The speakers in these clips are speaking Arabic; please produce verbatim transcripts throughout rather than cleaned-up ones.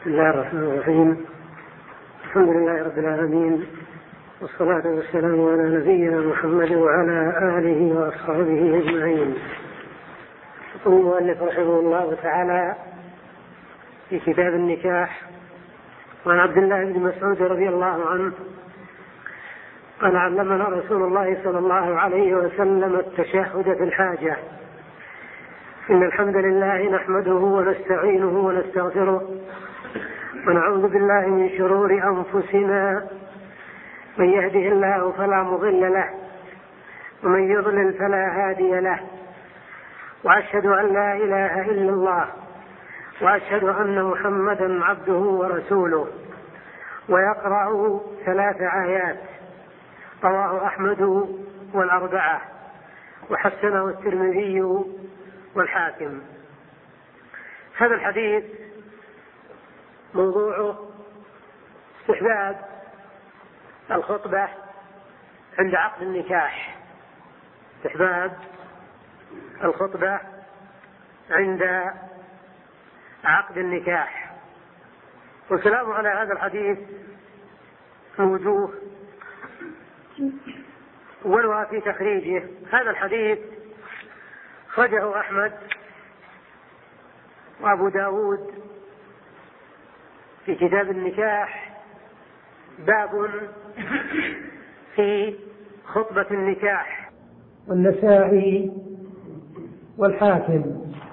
بسم الله الرحمن الرحيم. الحمد لله رب العالمين، والصلاة والسلام على نبينا محمد وعلى آله وأصحابه أجمعين. يقول المؤلف رحمه الله تعالى في كتاب النكاح: وعن عبد الله بن مسعود رضي الله عنه قال: علمنا رسول الله صلى الله عليه وسلم التشهد في الحاجة: إن الحمد لله نحمده ونستعينه ونستغفره ونعوذ بالله من شرور أنفسنا، من يهده الله فلا مضل له ومن يضلل فلا هادي له، وأشهد أن لا إله إلا الله وأشهد أن محمدا عبده ورسوله. ويقرأ ثلاث آيات، رواه أحمد والأربعة وحسنه الترمذي والحاكم. هذا الحديث موضوعه استحباب الخطبة عند عقد النكاح، استحباب الخطبة عند عقد النكاح. والكلام على هذا الحديث في وجوه، أولها في تخريجه. هذا الحديث خرجه أحمد وأبو داود في كتاب النكاح، باب في خطبة النكاح، والنسائي والحاكم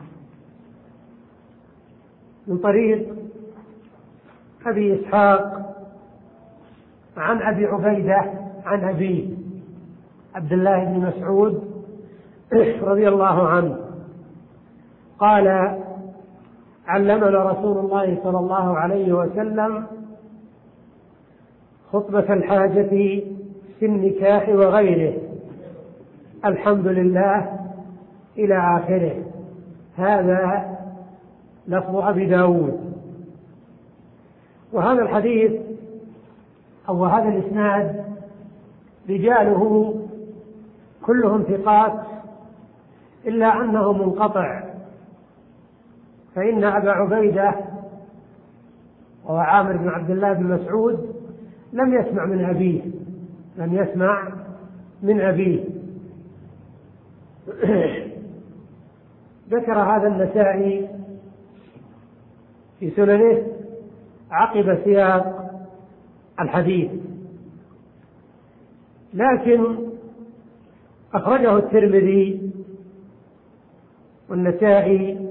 من طريق أبي إسحاق عن أبي عبيدة عن أبيه عبد الله بن مسعود رضي الله عنه قال: علمنا رسول الله صلى الله عليه وسلم خطبة الحاجة في النكاح وغيره، الحمد لله إلى آخره. هذا لفظ أبي داود. وهذا الحديث أو هذا الإسناد رجاله كلهم ثقات إلا أنه منقطع، فإن أبا عبيدة وهو عامر بن عبد الله بن مسعود لم يسمع من أبيه لم يسمع من أبيه ذكر هذا النسائي في سننه عقب سياق الحديث، لكن أخرجه الترمذي والنسائي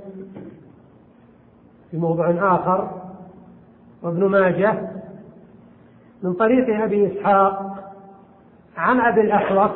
في موضع آخر وابن ماجه من طريق أبي إسحاق عن أبي الأحوص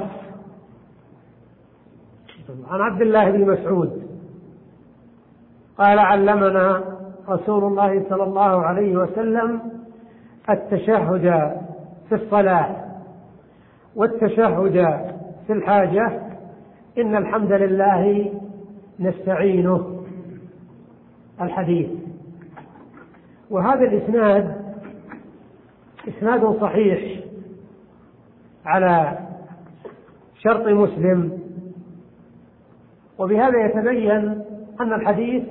عن عبد الله بن مسعود قال: علمنا رسول الله صلى الله عليه وسلم التشهد في الصلاة والتشهد في الحاجة، إن الحمد لله نستعينه. الحديث. وهذا الإسناد إسناد صحيح على شرط مسلم، وبهذا يتبين أن الحديث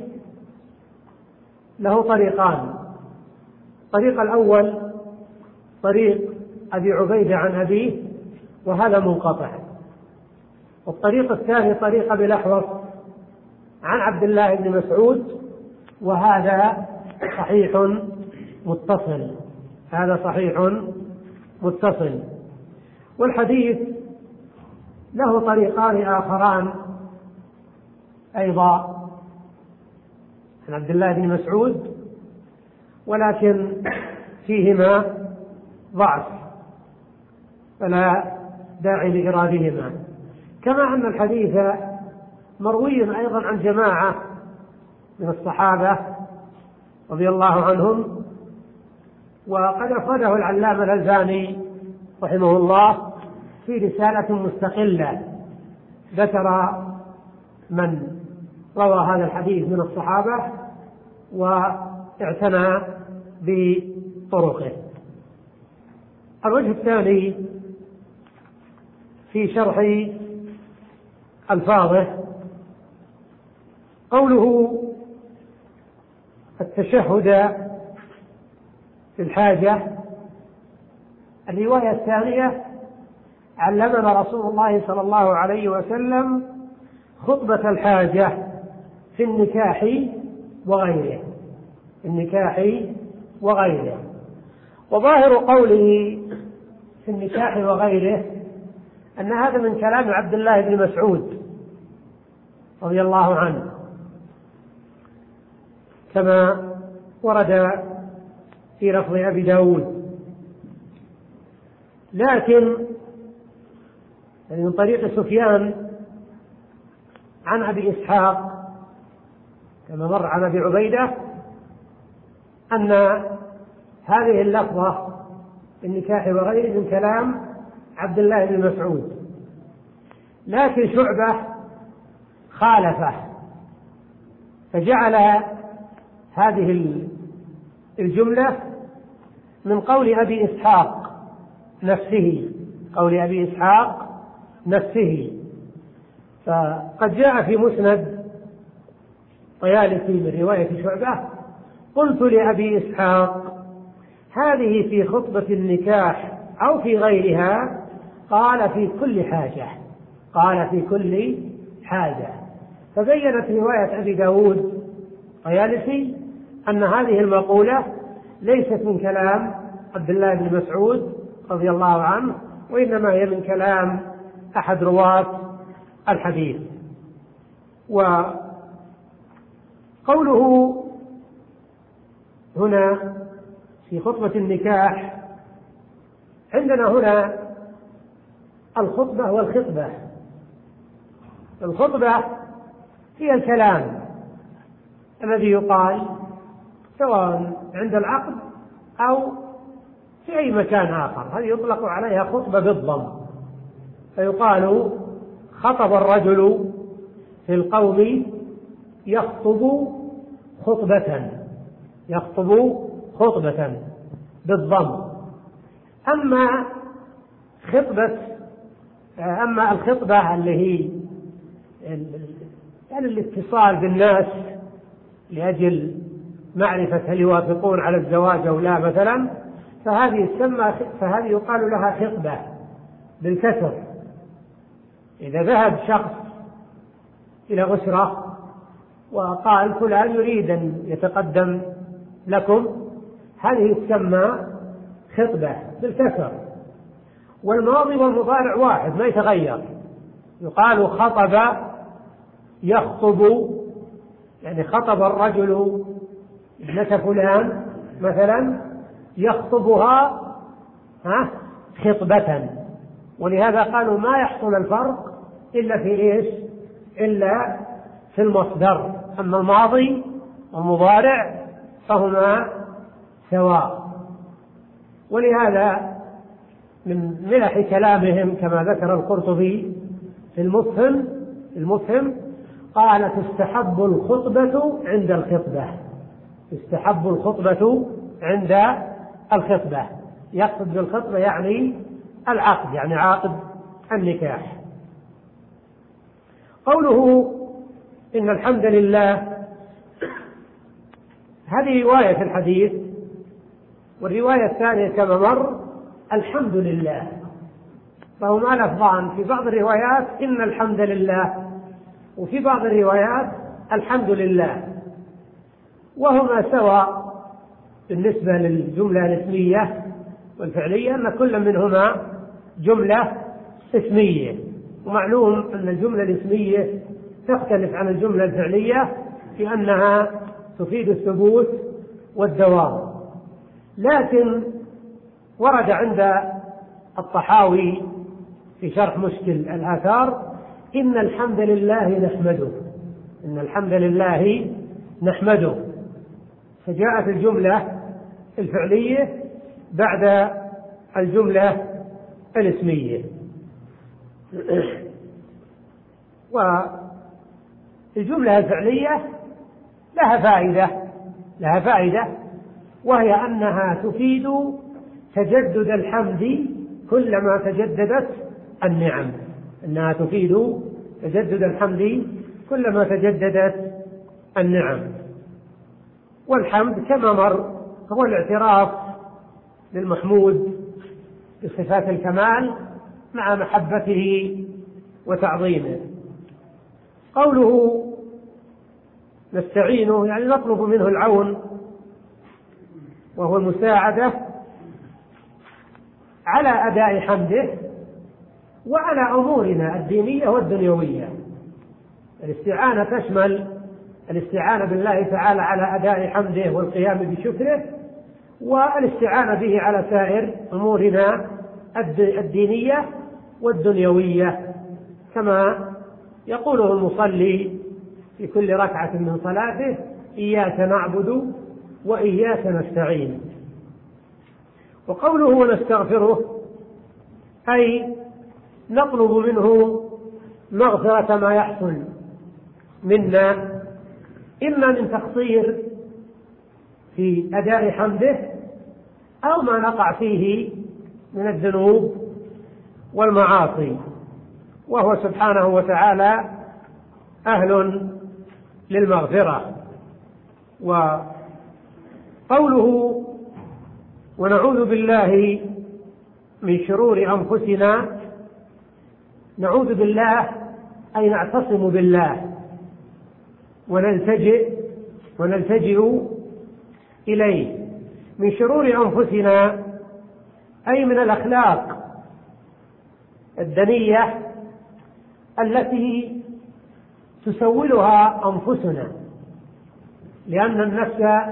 له طريقان: الطريق الأول طريق أبي عبيدة عن أبيه وهذا منقطع، والطريق الثاني طريق أبي الأحوص عن عبد الله بن مسعود وهذا صحيح متصل هذا صحيح متصل. والحديث له طريقان آخران أيضا عن عبد الله بن مسعود، ولكن فيهما ضعف فلا داعي لإرادهما، كما أن الحديث مروي أيضا عن جماعة من الصحابة رضي الله عنهم، وقد أخرجه العلامة الألباني رحمه الله في رسالة مستقلة ذكر من روى هذا الحديث من الصحابة واعتنى بطرقه. الوجه الثاني في شرح ألفاظه قوله التشهد الحاجة. الرواية الثانية: علمنا رسول الله صلى الله عليه وسلم خطبة الحاجة في النكاح وغيره، النكاح وغيره. وظاهر قوله في النكاح وغيره أن هذا من كلام عبد الله بن مسعود رضي الله عنه، كما ورد في لفظ أبي داود، لكن من طريق سفيان عن أبي إسحاق كما مر عن أبي عبيدة أن هذه اللفظة النكاح وغيره من كلام عبد الله بن مسعود، لكن شعبة خالفه فجعل هذه الجملة من قول أبي إسحاق نفسه، قول أبي إسحاق نفسه. فقد جاء في مسند طيالسي من رواية شعبة: قلت لأبي إسحاق هذه في خطبة النكاح أو في غيرها؟ قال في كل حاجة، قال في كل حاجة. فبينت رواية أبي داود طيالسي أن هذه المقولة ليست من كلام عبد الله بن مسعود رضي الله عنه، وإنما هي من كلام أحد رواة الحديث. وقوله هنا في خطبة النكاح، عندنا هنا الخطبة والخطبة. الخطبة هي الكلام الذي يقال سواء عند العقد أو في أي مكان آخر، هذه يطلق عليها خطبة بالضم، فيقال خطب الرجل في القوم يخطب خطبة، يخطب خطبة بالضم. أما خطبة أما الخطبة اللي هي يعني الاتصال بالناس لأجل معرفة هل يوافقون على الزواج أو لا مثلا، فهذه تسمى فهذه يقال لها خطبة بالكسر. إذا ذهب شخص إلى أسرة وقال فلان يريد أن يتقدم لكم، هذه تسمى خطبة بالكسر. والماضي والمضارع واحد ما يتغير، يقال خطب يخطب، يعني خطب الرجل ابنة فلان مثلا يخطبها ها خطبة. ولهذا قالوا ما يحصل الفرق إلا في إيش؟ إلا في المصدر. أما الماضي والمضارع فهما سواء. ولهذا من ملح كلامهم كما ذكر القرطبي في المفهم المفهم قال تستحب الخطبة عند الخطبة، تستحب الخطبة عند الخطبة. يقصد بالخطبة يعني العقد، يعني عقد النكاح. قوله إن الحمد لله، هذه رواية في الحديث، والرواية الثانية كما مر الحمد لله، فهما لفظان، في بعض الروايات إن الحمد لله، وفي بعض الروايات الحمد لله، وهما سواء بالنسبة للجملة الاسمية والفعلية، أن كل منهما جملة اسمية. ومعلوم أن الجملة الاسمية تختلف عن الجملة الفعلية في أنها تفيد الثبوت والدوام. لكن ورد عند الطحاوي في شرح مشكل الآثار إن الحمد لله نحمده، إن الحمد لله نحمده، فجاءت الجملة الفعلية بعد الجملة الاسمية. والجملة الفعلية لها فائدة لها فائدة وهي أنها تفيد تجدد الحمد كلما تجددت النعم، أنها تفيد تجدد الحمد كلما تجددت النعم. والحمد كما مر هو الاعتراف للمحمود بصفات الكمال مع محبته وتعظيمه. قوله نستعينه يعني نطلب منه العون وهو المساعدة على أداء حمده وعلى أمورنا الدينية والدنيوية. الاستعانة تشمل الاستعانة بالله تعالى على أداء حمده والقيام بشكره، والاستعانة به على سائر أمورنا الدينية والدنيوية، كما يقوله المصلي في كل ركعة من صلاته: إياك نعبد وإياك نستعين. وقوله ونستغفره أي نطلب منه مغفرة ما يحصل منا إما من تقصير في أداء حمده أو ما نقع فيه من الذنوب والمعاصي، وهو سبحانه وتعالى أهل للمغفرة. وقوله ونعوذ بالله من شرور أنفسنا، نعوذ بالله أي نعتصم بالله ونلتجئ ونلتجئ إليه. من شرور أنفسنا أي من الأخلاق الدنية التي تسولها أنفسنا، لأن النفس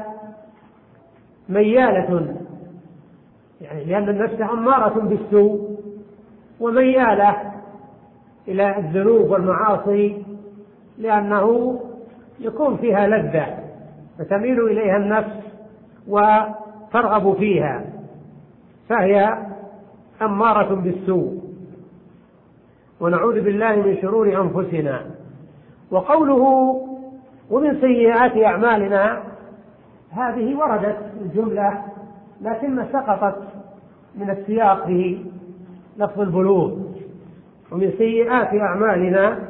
ميالة، يعني لأن النفس أمارة بالسوء وميالة إلى الذنوب والمعاصي، لأنه يكون فيها لذة فتميل إليها النفس وترغب فيها، فهي أمارة بالسوء. ونعوذ بالله من شرور أنفسنا. وقوله ومن سيئات أعمالنا، هذه وردت الجملة لكن سقطت من السياق في لفظ البلوغ. ومن سيئات أعمالنا،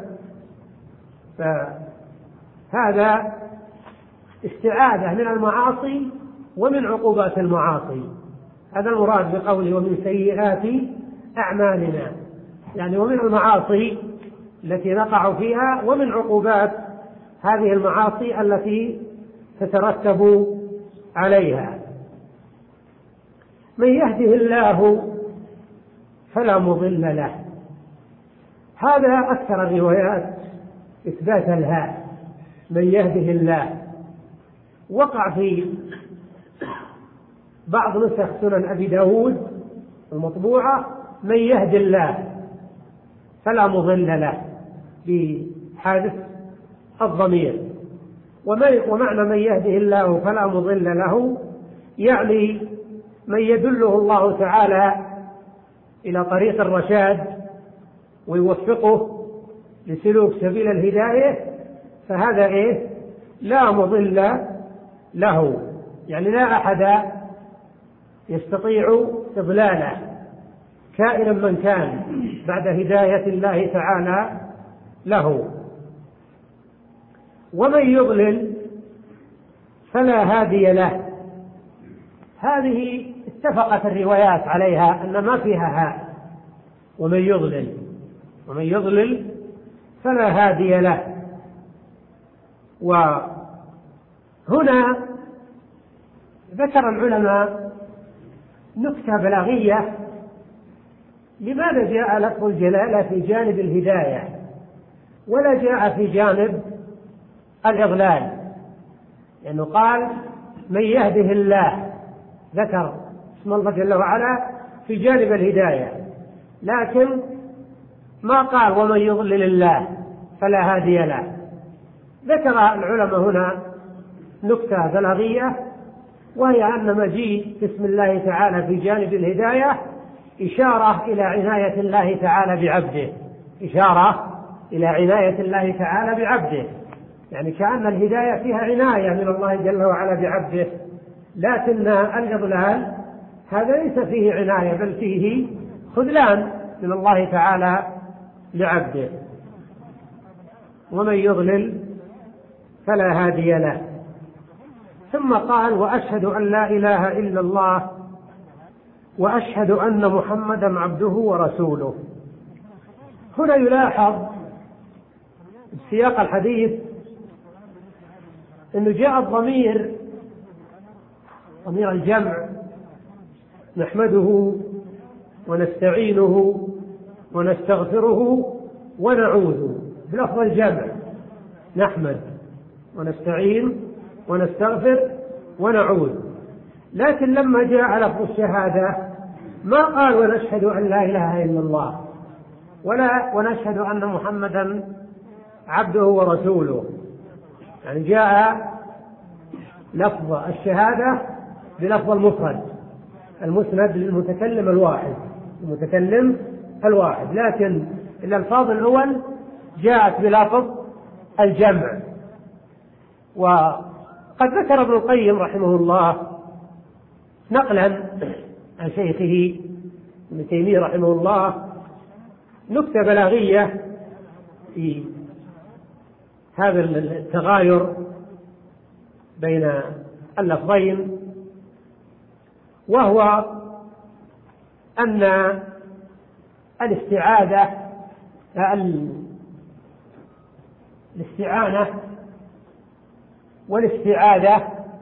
فهذا استعاذة من المعاصي ومن عقوبات المعاصي، هذا المراد بقوله ومن سيئات أعمالنا، يعني ومن المعاصي التي نقع فيها ومن عقوبات هذه المعاصي التي تترتب عليها. من يهده الله فلا مضل له، هذا أكثر الروايات إثبات الهاء، من يهده الله. وقع في بعض نسخ سنن أبي داود المطبوعة من يهد الله فلا مضل له بحادث الضمير. ومعنى من يهده الله فلا مضل له يعني من يدله الله تعالى إلى طريق الرشاد ويوفقه لسلوك سبيل الهداية، فهذا إيه؟ لا مضل له، يعني لا أحد يستطيع إضلاله كائنا من كان بعد هداية الله تعالى له. ومن يضلل فلا هادي له، هذه اتفقت الروايات عليها أن ما فيها هاء، ومن يضلل ومن يضلل فلا هادي له. وهنا ذكر العلماء نكتة بلاغية: لماذا جاء لفظ الجلالة في جانب الهداية ولا جاء في جانب الإضلال؟ لأنه قال من يهده الله، ذكر اسم الله جل وعلا في جانب الهداية، لكن ما قال ومن يضلل الله فلا هادي له. ذكر العلماء هنا نكتة بلاغية، وهي أن مجيء اسم الله تعالى في جانب الهداية إشارة إلى عناية الله تعالى بعبده، إشارة إلى عناية الله تعالى بعبده، يعني كأن الهداية فيها عناية من الله جل وعلا بعبده، لكن الإضلال هذا ليس فيه عناية بل فيه خذلان من الله تعالى لعبده. ومن يضلل فلا هادي له. ثم قال وأشهد أن لا إله إلا الله وأشهد أن محمدا عبده ورسوله. هنا يلاحظ سياق الحديث أنه جاء الضمير ضمير الجمع، نحمده ونستعينه ونستغفره ونعوذ، بلفظ الجمع، نحمد ونستعين ونستغفر ونعوذ. لكن لما جاء لفظ الشهادة ما قال ونشهد أن لا إله إلا الله ولا ونشهد أن محمدا عبده ورسوله، يعني جاء لفظ الشهادة بلفظ المفرد المسند للمتكلم الواحد المتكلم الواحد لكن الألفاظ الأول جاءت بلفظ الجمع. وقد ذكر ابن القيم رحمه الله نقلا عن شيخه ابن تيمية رحمه الله نكتة بلاغية في هذا التغاير بين اللفظين، وهو أن الاستعاذة الاستعانة والاستعاذة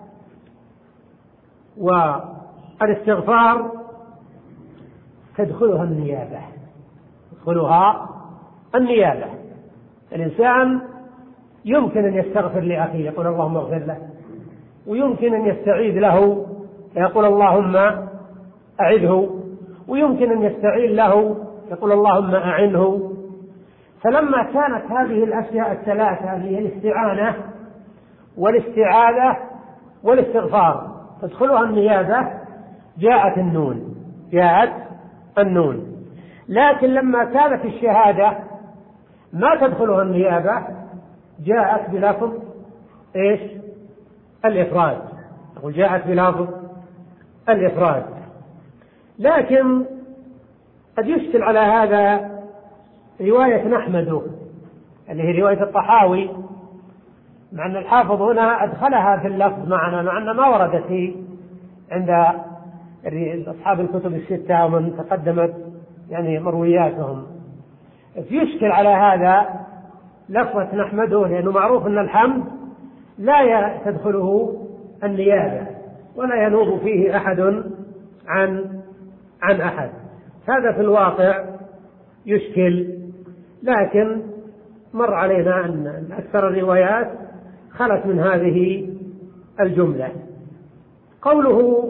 والاستغفار تدخلها النيابة تدخلها النيابة. الإنسان يمكن أن يستغفر لأخيه يقول اللهم اغفر له، ويمكن أن يستعيذ له يقول اللهم أعذه، ويمكن أن يستعين له يقول اللهم أعنه. فلما كانت هذه الأشياء الثلاثة هي الاستعانة والاستعاذة والاستغفار تدخلها النيابة جاءت النون جاءت النون. لكن لما كانت الشهادة ما تدخلها النيابة جاءت بلفظ إيش؟ الإفراد، وجاءت بلفظ الإفراد. لكن قد يشكل على هذا رواية نحمده اللي هي رواية الطحاوي، مع أن الحافظ هنا أدخلها في اللفظ معنا مع أن ما وردت عند أصحاب الكتب الستة ومن تقدمت يعني مروياتهم. يشكل على هذا لفظة نحمده لأنه معروف أن الحمد لا تدخله النيابة ولا ينوب فيه أحد عن عن أحد. هذا في الواقع يشكل، لكن مر علينا أن أكثر الروايات خلت من هذه الجملة. قوله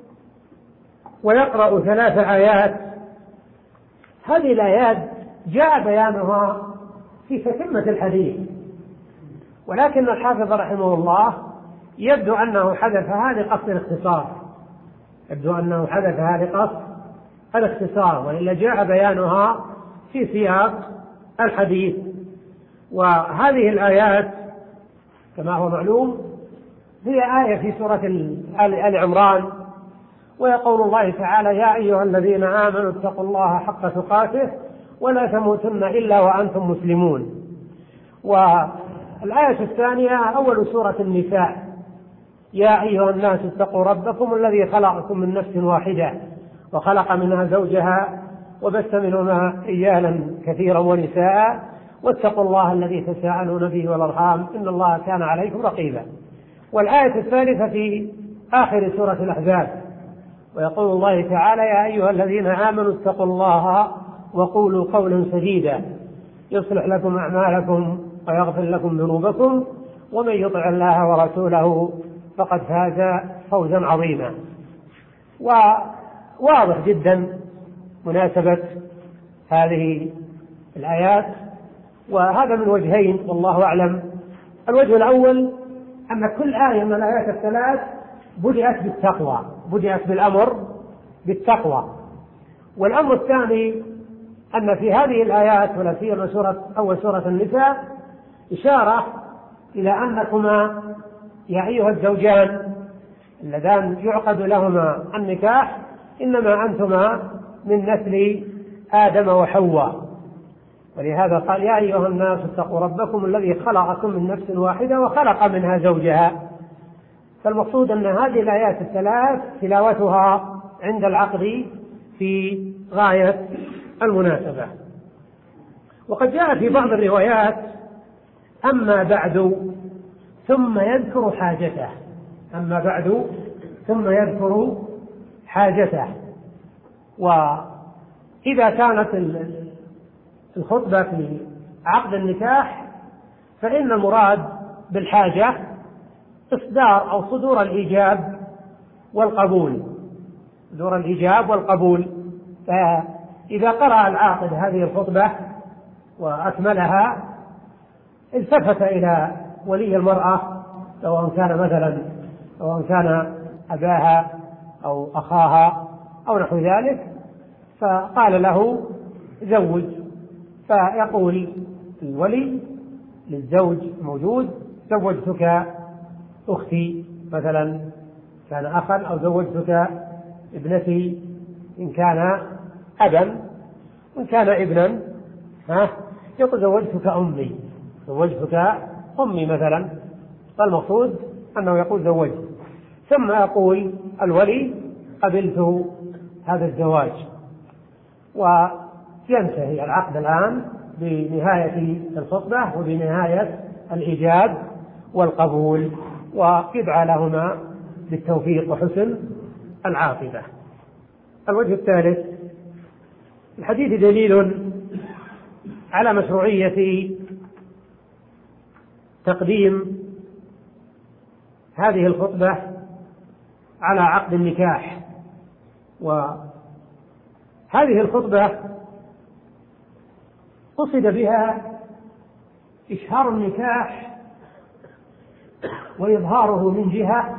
ويقرأ ثلاث آيات، هذه الآيات جاء بيانها في تتمة الحديث، ولكن الحافظ رحمه الله يبدو أنه حذفها لقصد الاختصار يبدو أنه حذفها لقصد الاختصار وإلا جاء بيانها في سياق الحديث. وهذه الآيات كما هو معلوم هي آية في سورة آل عمران، ويقول الله تعالى يا أيها الذين آمنوا اتقوا الله حق تقاته ولا تموتن إلا وأنتم مسلمون. والآية الثانية أول سورة النساء يا أيها الناس اتقوا ربكم الذي خلقكم من نفس واحدة وخلق منها زوجها وبث منهما رجالا كثيرا ونساء واتقوا الله الذي تساءلون به والأرحام إن الله كان عليكم رقيبا. والآية الثالثة في آخر سورة الأحزاب ويقول الله تعالى يا أيها الذين آمنوا اتقوا الله وقولوا قولا سديدا يصلح لكم أعمالكم ويغفر لكم ذنوبكم ومن يطع الله ورسوله فقد فاز فوزا عظيما. وواضح جدا مناسبة هذه الآيات، وهذا من وجهين والله أعلم. الوجه الأول أن كل آية من الآيات الثلاث بدأت بالتقوى بدأت بالأمر بالتقوى. والأمر الثاني أن في هذه الآيات ولا سيما سورة أول سورة النساء إشارة إلى أنكما يا أيها الزوجان اللذان يعقد لهما النكاح إنما أنتما من نسل آدم وحواء، ولهذا قال يا أيها الناس اتقوا ربكم الذي خلقكم من نفس واحدة وخلق منها زوجها. فالمقصود أن هذه الآيات الثلاث تلاوتها عند العقد في غاية المناسبة. وقد جاء في بعض الروايات أما بعد ثم يذكر حاجته، أما بعد ثم يذكر حاجته. وإذا كانت الخطبة في عقد النكاح فإن المراد بالحاجة إصدار أو صدور الإيجاب والقبول، صدور الإيجاب والقبول. فإذا قرأ العاقد هذه الخطبة وأكملها التفت إلى ولي المرأة سواء كان مثلا سواء كان أباها أو أخاها أو نحو ذلك، فقال له زوج، فيقول الولي للزوج موجود زوجتك أختي مثلا كان أخا، أو زوجتك ابنتي إن كان أبا، إن كان ابنا ها يقول زوجتك أمي، زوجتك أمي مثلا، فالمقصود أنه يقول زوجت، ثم يقول الولي قبلت هذا الزواج، وينتهي العقد الآن بنهاية الخطبة وبنهاية الإيجاب والقبول، ويدعى لهما بالتوفيق وحسن العاقبة. الوجه الثالث: الحديث دليل على مشروعية تقديم هذه الخطبة على عقد النكاح. وهذه الخطبة قصد بها إشهار النكاح وإظهاره من جهة،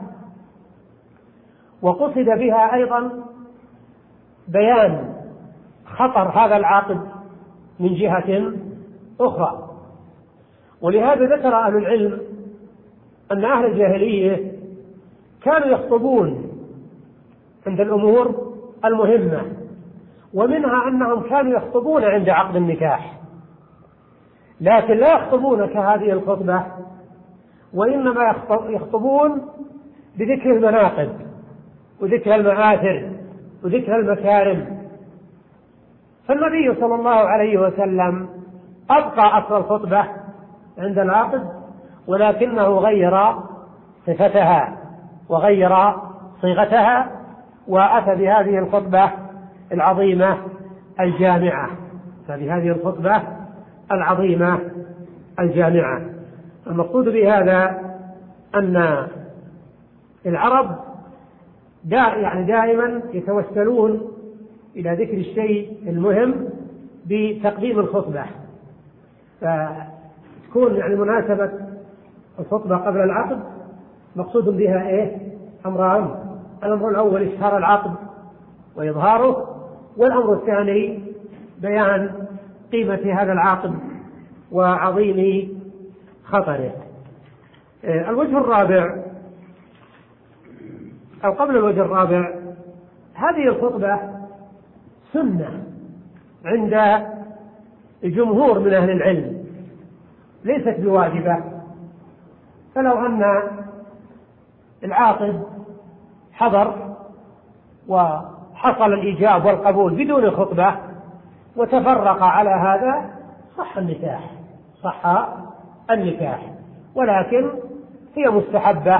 وقصد بها أيضا بيان خطر هذا العقد من جهة أخرى. ولهذا ذكر أهل العلم أن أهل الجاهلية كانوا يخطبون عند الأمور المهمة، ومنها أنهم كانوا يخطبون عند عقد النكاح، لكن لا يخطبون كهذه الخطبة، وإنما يخطبون بذكر المناقب وذكر المآثر وذكر المكارم. فالنبي صلى الله عليه وسلم أبقى أصل الخطبة عند العقد، ولكنه غير صفتها وغير صيغتها، وأتى بهذه الخطبة العظيمة الجامعة، فبهذه الخطبة العظيمة الجامعة. المقصود بهذا أن العرب دا يعني دائما يتوسلون إلى ذكر الشيء المهم بتقديم الخطبة، فتكون يعني مناسبة الخطبة قبل العقد مقصود بها إيه؟ أمران: الأمر الأول إشهار العقد وإظهاره، والأمر الثاني بيان قيمة هذا العقد وعظيم خطره. الوجه الرابع أو قبل الوجه الرابع: هذه الخطبة سنة عند جمهور من أهل العلم، ليست بواجبة. فلو أن العاقد حضر وحصل الإيجاب والقبول بدون خطبة وتفرق على هذا صح النكاح، صح النكاح، ولكن هي مستحبة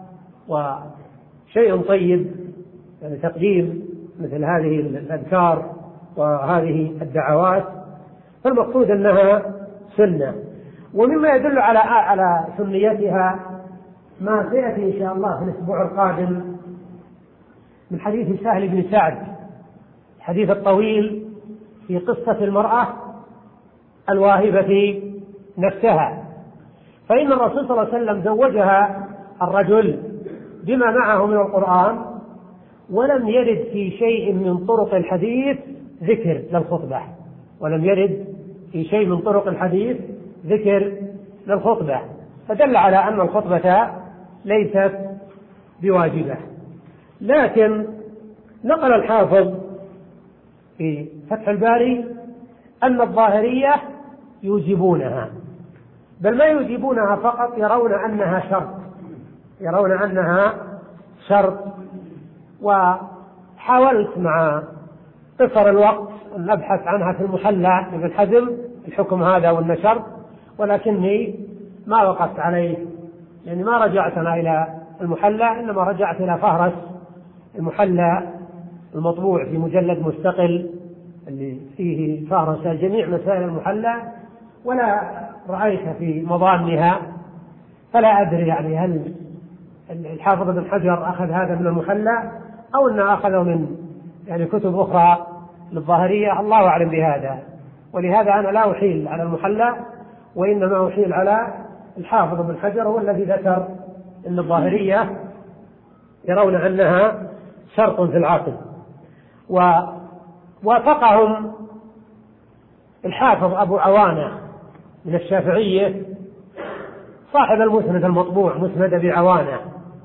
وشيء طيب، يعني تقديم مثل هذه الأذكار وهذه الدعوات، فالمقصود أنها سنة. ومما يدل على على سنيتها ما سيأتي إن شاء الله في الأسبوع القادم من حديث سهل بن سعد، الحديث الطويل في قصة المرأة الواهبة نفسها. فإن الرسول صلى الله عليه وسلم زوجها الرجل بما معه من القرآن، ولم يرد في شيء من طرق الحديث ذكر للخطبة، ولم يرد في شيء من طرق الحديث ذكر للخطبة، فدل على أن الخطبة ليست بواجبة. لكن نقل الحافظ في فتح الباري أن الظاهرية يوجبونها، بل ما يوجبونها فقط، يرون أنها شرط، يرون أنها شرط. وحديث حاولت مع قصر الوقت أن أبحث عنها في المحلى لابن حزم الحكم هذا والنشر، ولكني ما وقفت عليه، يعني ما رجعت أنا إلى المحلى، إنما رجعت إلى فهرس المحلى المطبوع في مجلد مستقل اللي فيه فهرس جميع مسائل المحلى، ولا رأيت في مضامنها، فلا أدري يعني هل الحافظ ابن حجر أخذ هذا من المحلى أو أنه أخذه من يعني كتب أخرى للظاهرية، الله أعلم بهذا. ولهذا أنا لا أحيل على المحلى، وإنما أحيل على الحافظ ابن حجر، هو الذي ذكر أن الظاهرية يرون أنها شرط في العقد. ووافقهم الحافظ أبو عوانة من الشافعية صاحب المسند المطبوع مسند أبي عوانة،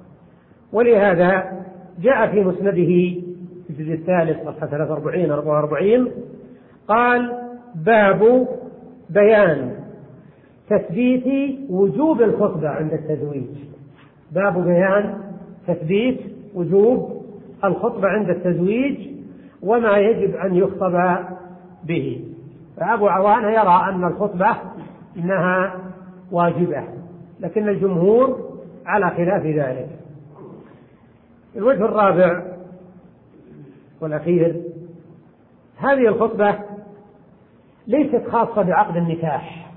ولهذا جاء في مسنده في الجزء الثالث صفحة ثلاثة وأربعين أربعة وأربعين قال: باب بيان تثبيت وجوب الخطبة عند التزويج. باب بيان تثبيت وجوب الخطبة عند التزويج وما يجب أن يخطب به. فأبو عوانة يرى أن الخطبة إنها واجبة، لكن الجمهور على خلاف ذلك. الوجه الرابع والأخير: هذه الخطبة ليست خاصة بعقد النكاح،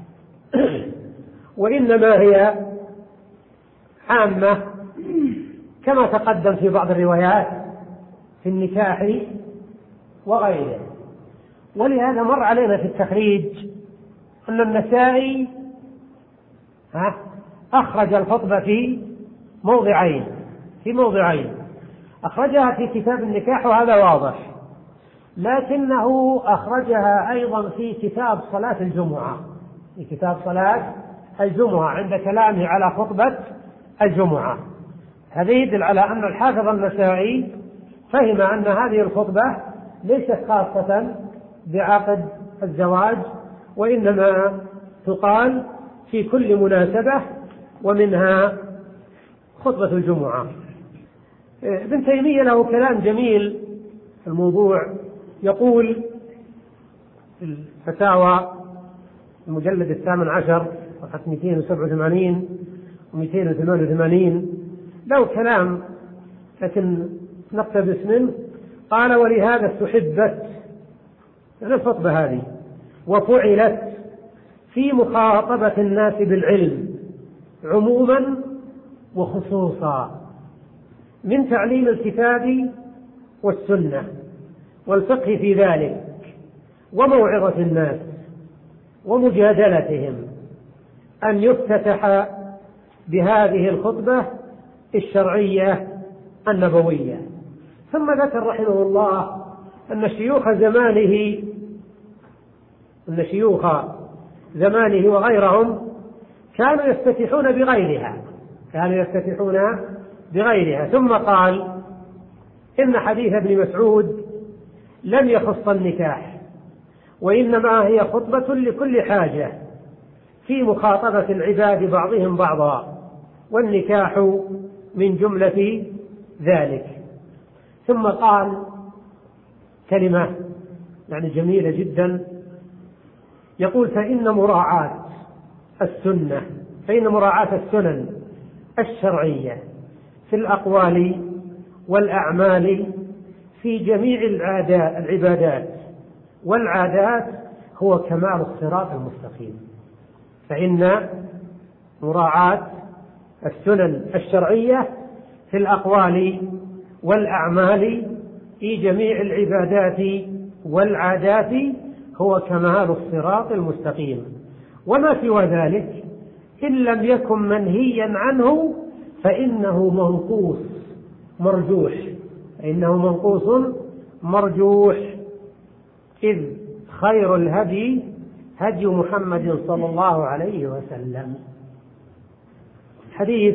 وإنما هي عامة كما تقدم في بعض الروايات في النكاح وغيره. ولهذا مر علينا في التخريج أن النسائي أخرج الخطبة في موضعين في موضعين أخرجها في كتاب النكاح وهذا واضح، لكنه أخرجها أيضا في كتاب صلاة الجمعة في كتاب صلاة الجمعة عند كلامه على خطبة الجمعة. هذا يدل على أن الحافظ النسائي فهم أن هذه الخطبة ليست خاصة بعقد الزواج، وإنما تقال في كل مناسبة، ومنها خطبة الجمعة. ابن تيمية له كلام جميل في الموضوع، يقول في الفتاوى المجلد الثامن عشر صفحة مئتين وسبعة وثمانين ومئتين وثمانية وثمانين له كلام لكن نقتبس منه. قال: ولهذا استحبت الخطبة هذه وفعلت في مخاطبة الناس بالعلم عموما وخصوصا، من تعليم الكتاب والسنة والفقه في ذلك وموعظة الناس ومجادلتهم، أن يفتتح بهذه الخطبة الشرعية النبوية. ثم ذكر رحمه الله أن شيوخ زمانه أن شيوخ زمانه وغيرهم كانوا يفتتحون بغيرها كانوا يفتتحون بغيرها ثم قال: إن حديث ابن مسعود لم يخص النكاح، وإنما هي خطبة لكل حاجة في مخاطبة العباد بعضهم بعضا، والنكاح من جملة ذلك. ثم قال كلمة يعني جميلة جدا، يقول: فإن مراعاة السنة فإن مراعاة السنن الشرعية في الأقوال والأعمال في جميع العبادات والعادات هو كمال الصراط المستقيم. فإن مراعاة السنن الشرعية في الأقوال والأعمال في جميع العبادات والعادات هو كمال الصراط المستقيم، وما سوى ذلك إن لم يكن منهيا عنه فإنه منقوص مرجوح فإنه منقوص مرجوح إذ خير الهدي هدي محمد صلى الله عليه وسلم. الحديث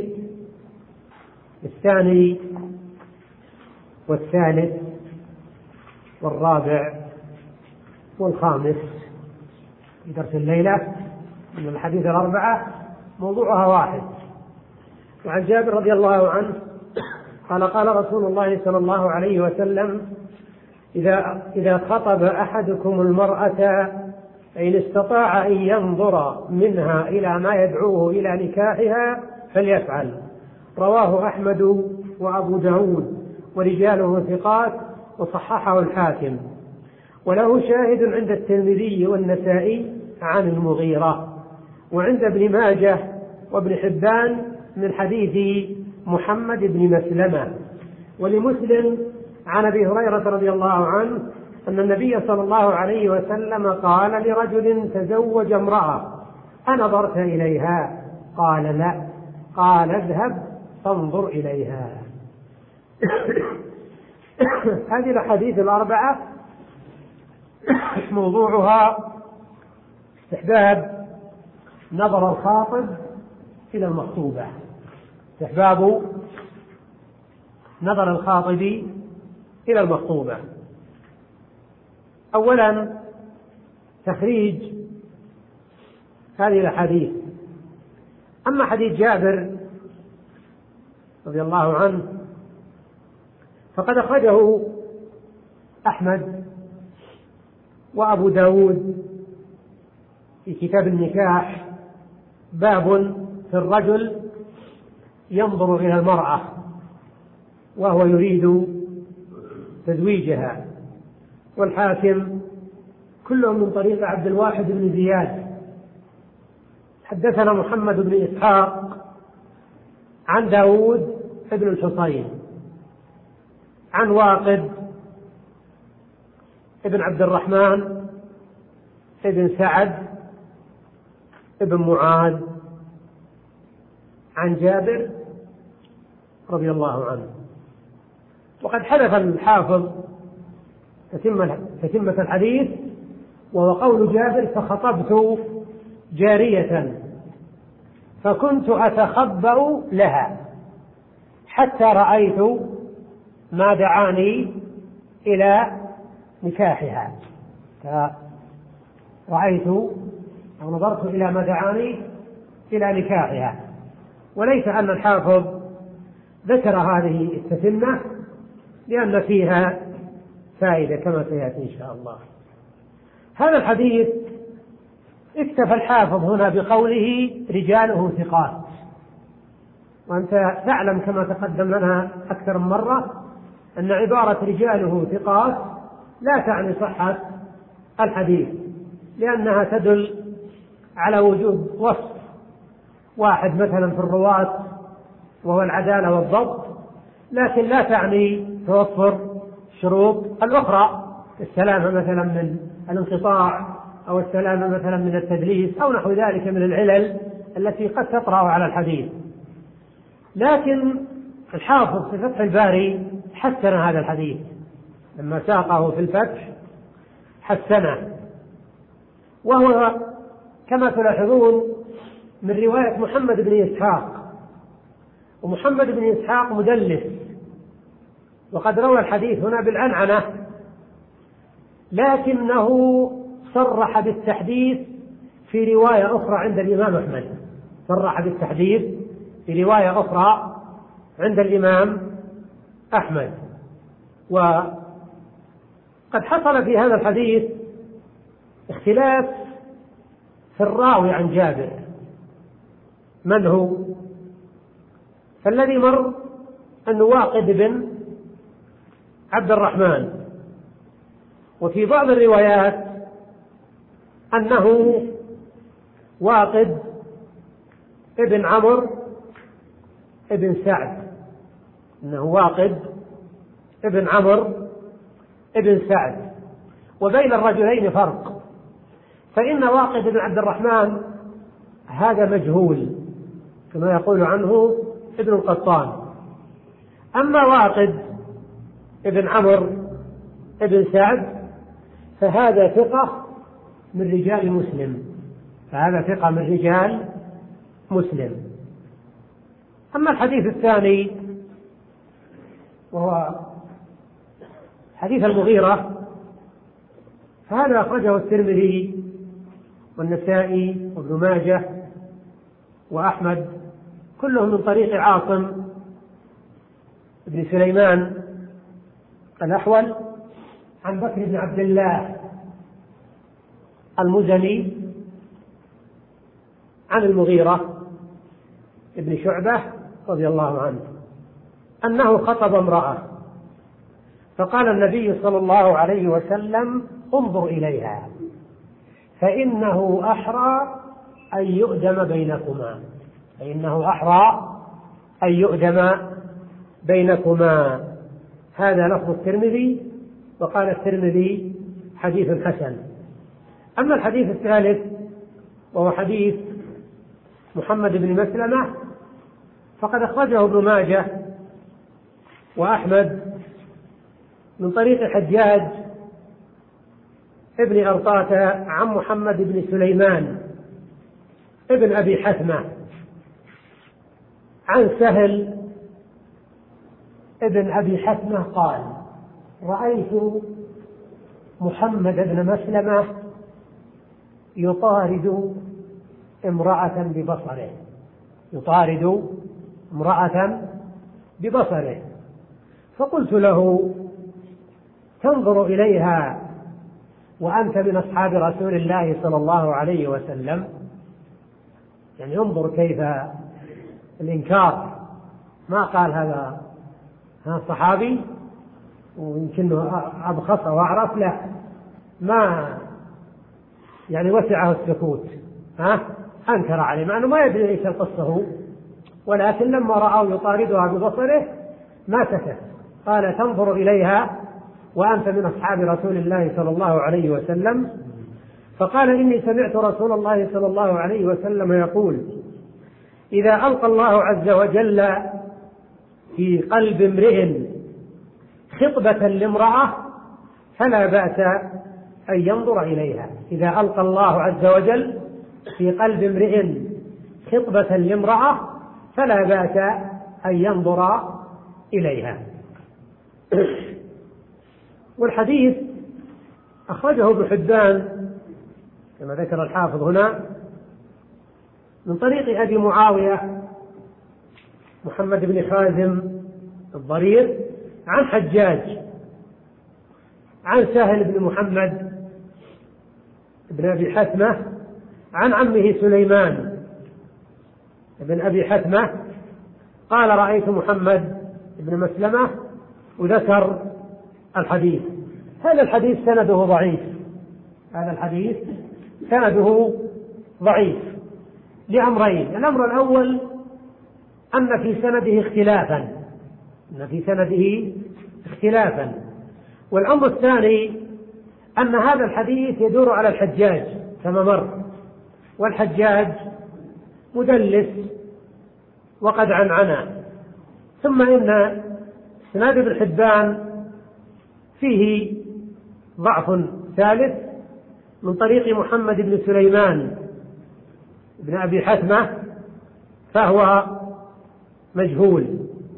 الثاني والثالث والرابع والخامس في درس الليلة من الحديث الأربعة موضوعها واحد. وعن جابر رضي الله عنه قال قال رسول الله صلى الله عليه وسلم: إذا إذا خطب أحدكم المرأة فإن استطاع أن ينظر منها إلى ما يدعوه إلى نكاحها فليفعل. رواه أحمد وأبو داود ورجاله ثقات وصححه الحاكم، وله شاهد عند الترمذي والنسائي عن المغيرة، وعند ابن ماجه وابن حبان من حديث محمد بن مسلمة. ولمسلم عن أبي هريرة رضي الله عنه أن النبي صلى الله عليه وسلم قال لرجل تزوج امرأة: أنظرت إليها؟ قال: لا. قال: اذهب فانظر إليها. هذه الأحاديث الأربعة موضوعها استحباب نظر الخاطب إلى المخطوبة، استحباب نظر الخاطب إلى المخطوبة. أولا تخريج هذه الأحاديث. أما حديث جابر رضي الله عنه فقد أخرجه أحمد وأبو داود في كتاب النكاح، باب في الرجل ينظر إلى المرأة وهو يريد تزويجها، والحاكم كلهم من طريق عبد الواحد بن زياد. حدثنا محمد بن إسحاق عن داود بن الحصين عن واقد ابن عبد الرحمن ابن سعد ابن معاذ عن جابر رضي الله عنه. وقد حدث الحافظ تتمة الحديث، وهو قول جابر: فخطبت جارية فكنت أتخبأ لها حتى رأيت ما دعاني إلى نكاحها. رأيت أو نظرت إلى ما دعاني إلى نكاحها. وليس أن الحافظ ذكر هذه التتمة لأن فيها فائدة كما سيأتي إن شاء الله. هذا الحديث اكتفى الحافظ هنا بقوله: رجاله ثقات. وأنت تعلم كما تقدم لنا أكثر من مرة أن عبارة رجاله ثقات لا تعني صحة الحديث، لأنها تدل على وجود وصف واحد مثلا في الرواة وهو العدالة والضبط، لكن لا تعني توفر شروط الأخرى، السلامة مثلا من الانقطاع أو السلامة مثلا من التدليس أو نحو ذلك من العلل التي قد تطرأ على الحديث. لكن الحافظ في فتح الباري حسن هذا الحديث لما ساقه في الفتح، حسنه، وهو كما تلاحظون من رواية محمد بن إسحاق، ومحمد بن إسحاق مدلس، وقد روى الحديث هنا بالعنعنة، لكنه صرح بالتحديث في رواية أخرى عند الإمام أحمد، صرح بالتحديث في رواية أخرى عند الإمام أحمد. وقد حصل في هذا الحديث اختلاف في الراوي عن جابر من هو، فالذي مر أنه واقد بن عبد الرحمن، وفي بعض الروايات أنه واقد ابن عمرو ابن سعد، أنه واقد ابن عمرو ابن سعد، وبين الرجلين فرق، فإن واقد بن عبد الرحمن هذا مجهول كما يقول عنه ابن القطان، أما واقد ابن عمرو ابن سعد فهذا ثقة من رجال مسلم، فهذا ثقة من رجال مسلم. أما الحديث الثاني وهو حديث المغيرة فهذا أخرجه الترمذي والنسائي وابن ماجه وأحمد كلهم من طريق عاصم بن سليمان الأحول عن بكر بن عبد الله المزني عن المغيرة بن شعبة رضي الله عنه أنه خطب امرأة فقال النبي صلى الله عليه وسلم انظر إليها فإنه أحرى أن يؤدم بينكما فإنه أحرى أن يؤدم بينكما. هذا لفظ الترمذي، وقال الترمذي حديث حسن. أما الحديث الثالث وهو حديث محمد بن مسلمة فقد أخرجه ابن ماجه وأحمد من طريق حجاج ابن أرطاة عن محمد بن سليمان ابن أبي حثمة عن سهل ابن أبي حثمة قال رأيت محمد بن مسلمة يطارد امرأة ببصره يطارد امرأة ببصره فقلت له تنظر إليها وأنت من أصحاب رسول الله صلى الله عليه وسلم؟ يعني انظر كيف الإنكار، ما قال هذا ها صحابي ويمكنه أبخص وأعرف، لا، ما يعني وسعه السكوت، ها أنكر عليه مع أنه ما يدري إيش القصة هو، ولكن لما رأوا يطاردها ببصره ما سكت، قال تنظر إليها وأنت من أصحاب رسول الله صلى الله عليه وسلم؟ فقال إني سمعت رسول الله صلى الله عليه وسلم يقول إذا ألقى الله عز وجل في قلب امرئ خطبة لامرأة فلا بأس أن ينظر إليها. إذا ألقى الله عز وجل في قلب امرئ خطبة لامرأة فلا بأس أن ينظر إليها. والحديث أخرجه ابن حبان كما ذكر الحافظ هنا من طريق أبي معاوية محمد بن خازم الضرير عن حجاج عن سهل بن محمد بن أبي حثمة عن عمه سليمان بن أبي حثمة قال رأيت محمد بن مسلمة وذكر الحديث. هذا الحديث سنده ضعيف هذا الحديث سنده ضعيف لأمرين. الأمر الأول أن في سنده اختلافا أن في سنده اختلافا والأمر الثاني أن هذا الحديث يدور على الحجاج كما مر، والحجاج مدلس وقد عنعنا. ثم إن اسناد ابن حبان فيه ضعف ثالث من طريق محمد بن سليمان بن أبي حثمة فهو مجهول.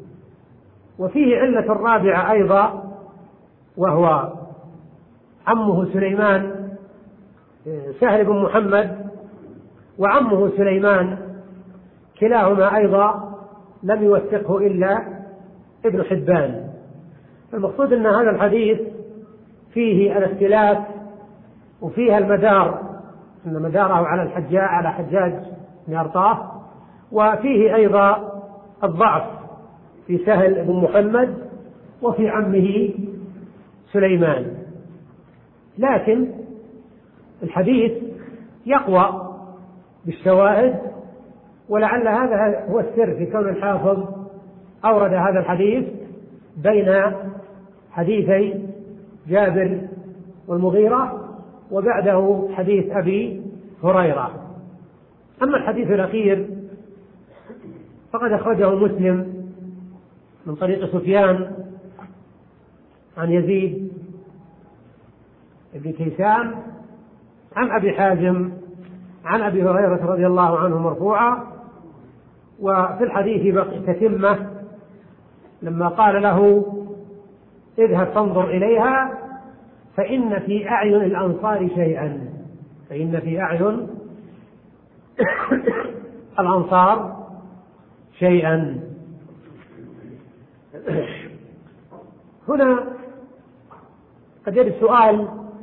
وفيه علة رابعة أيضا وهو عمه سليمان سهل بن محمد وعمه سليمان كلاهما أيضا لم يوثقه إلا ابن حبان. المقصود أن هذا الحديث فيه الاختلاف وفيها المدار أن مداره على الحجاج على حجاج بن أرطاه، وفيه أيضا الضعف في سهل بن محمد وفي عمه سليمان. لكن الحديث يقوى بالشواهد، ولعل هذا هو السر في كون الحافظ أورد هذا الحديث بين حديثي جابر والمغيرة وبعده حديث أبي هريرة. أما الحديث الأخير فقد أخرجه مسلم من طريق سفيان عن يزيد بن كيسان عن أبي حازم عن أبي هريرة رضي الله عنه مرفوعا. وفي الحديث تتمة لما قال له اذهب تنظر إليها فإن في أعين الأنصار شيئا فإن في أعين الأنصار شيئا. هنا قد يرد سؤال،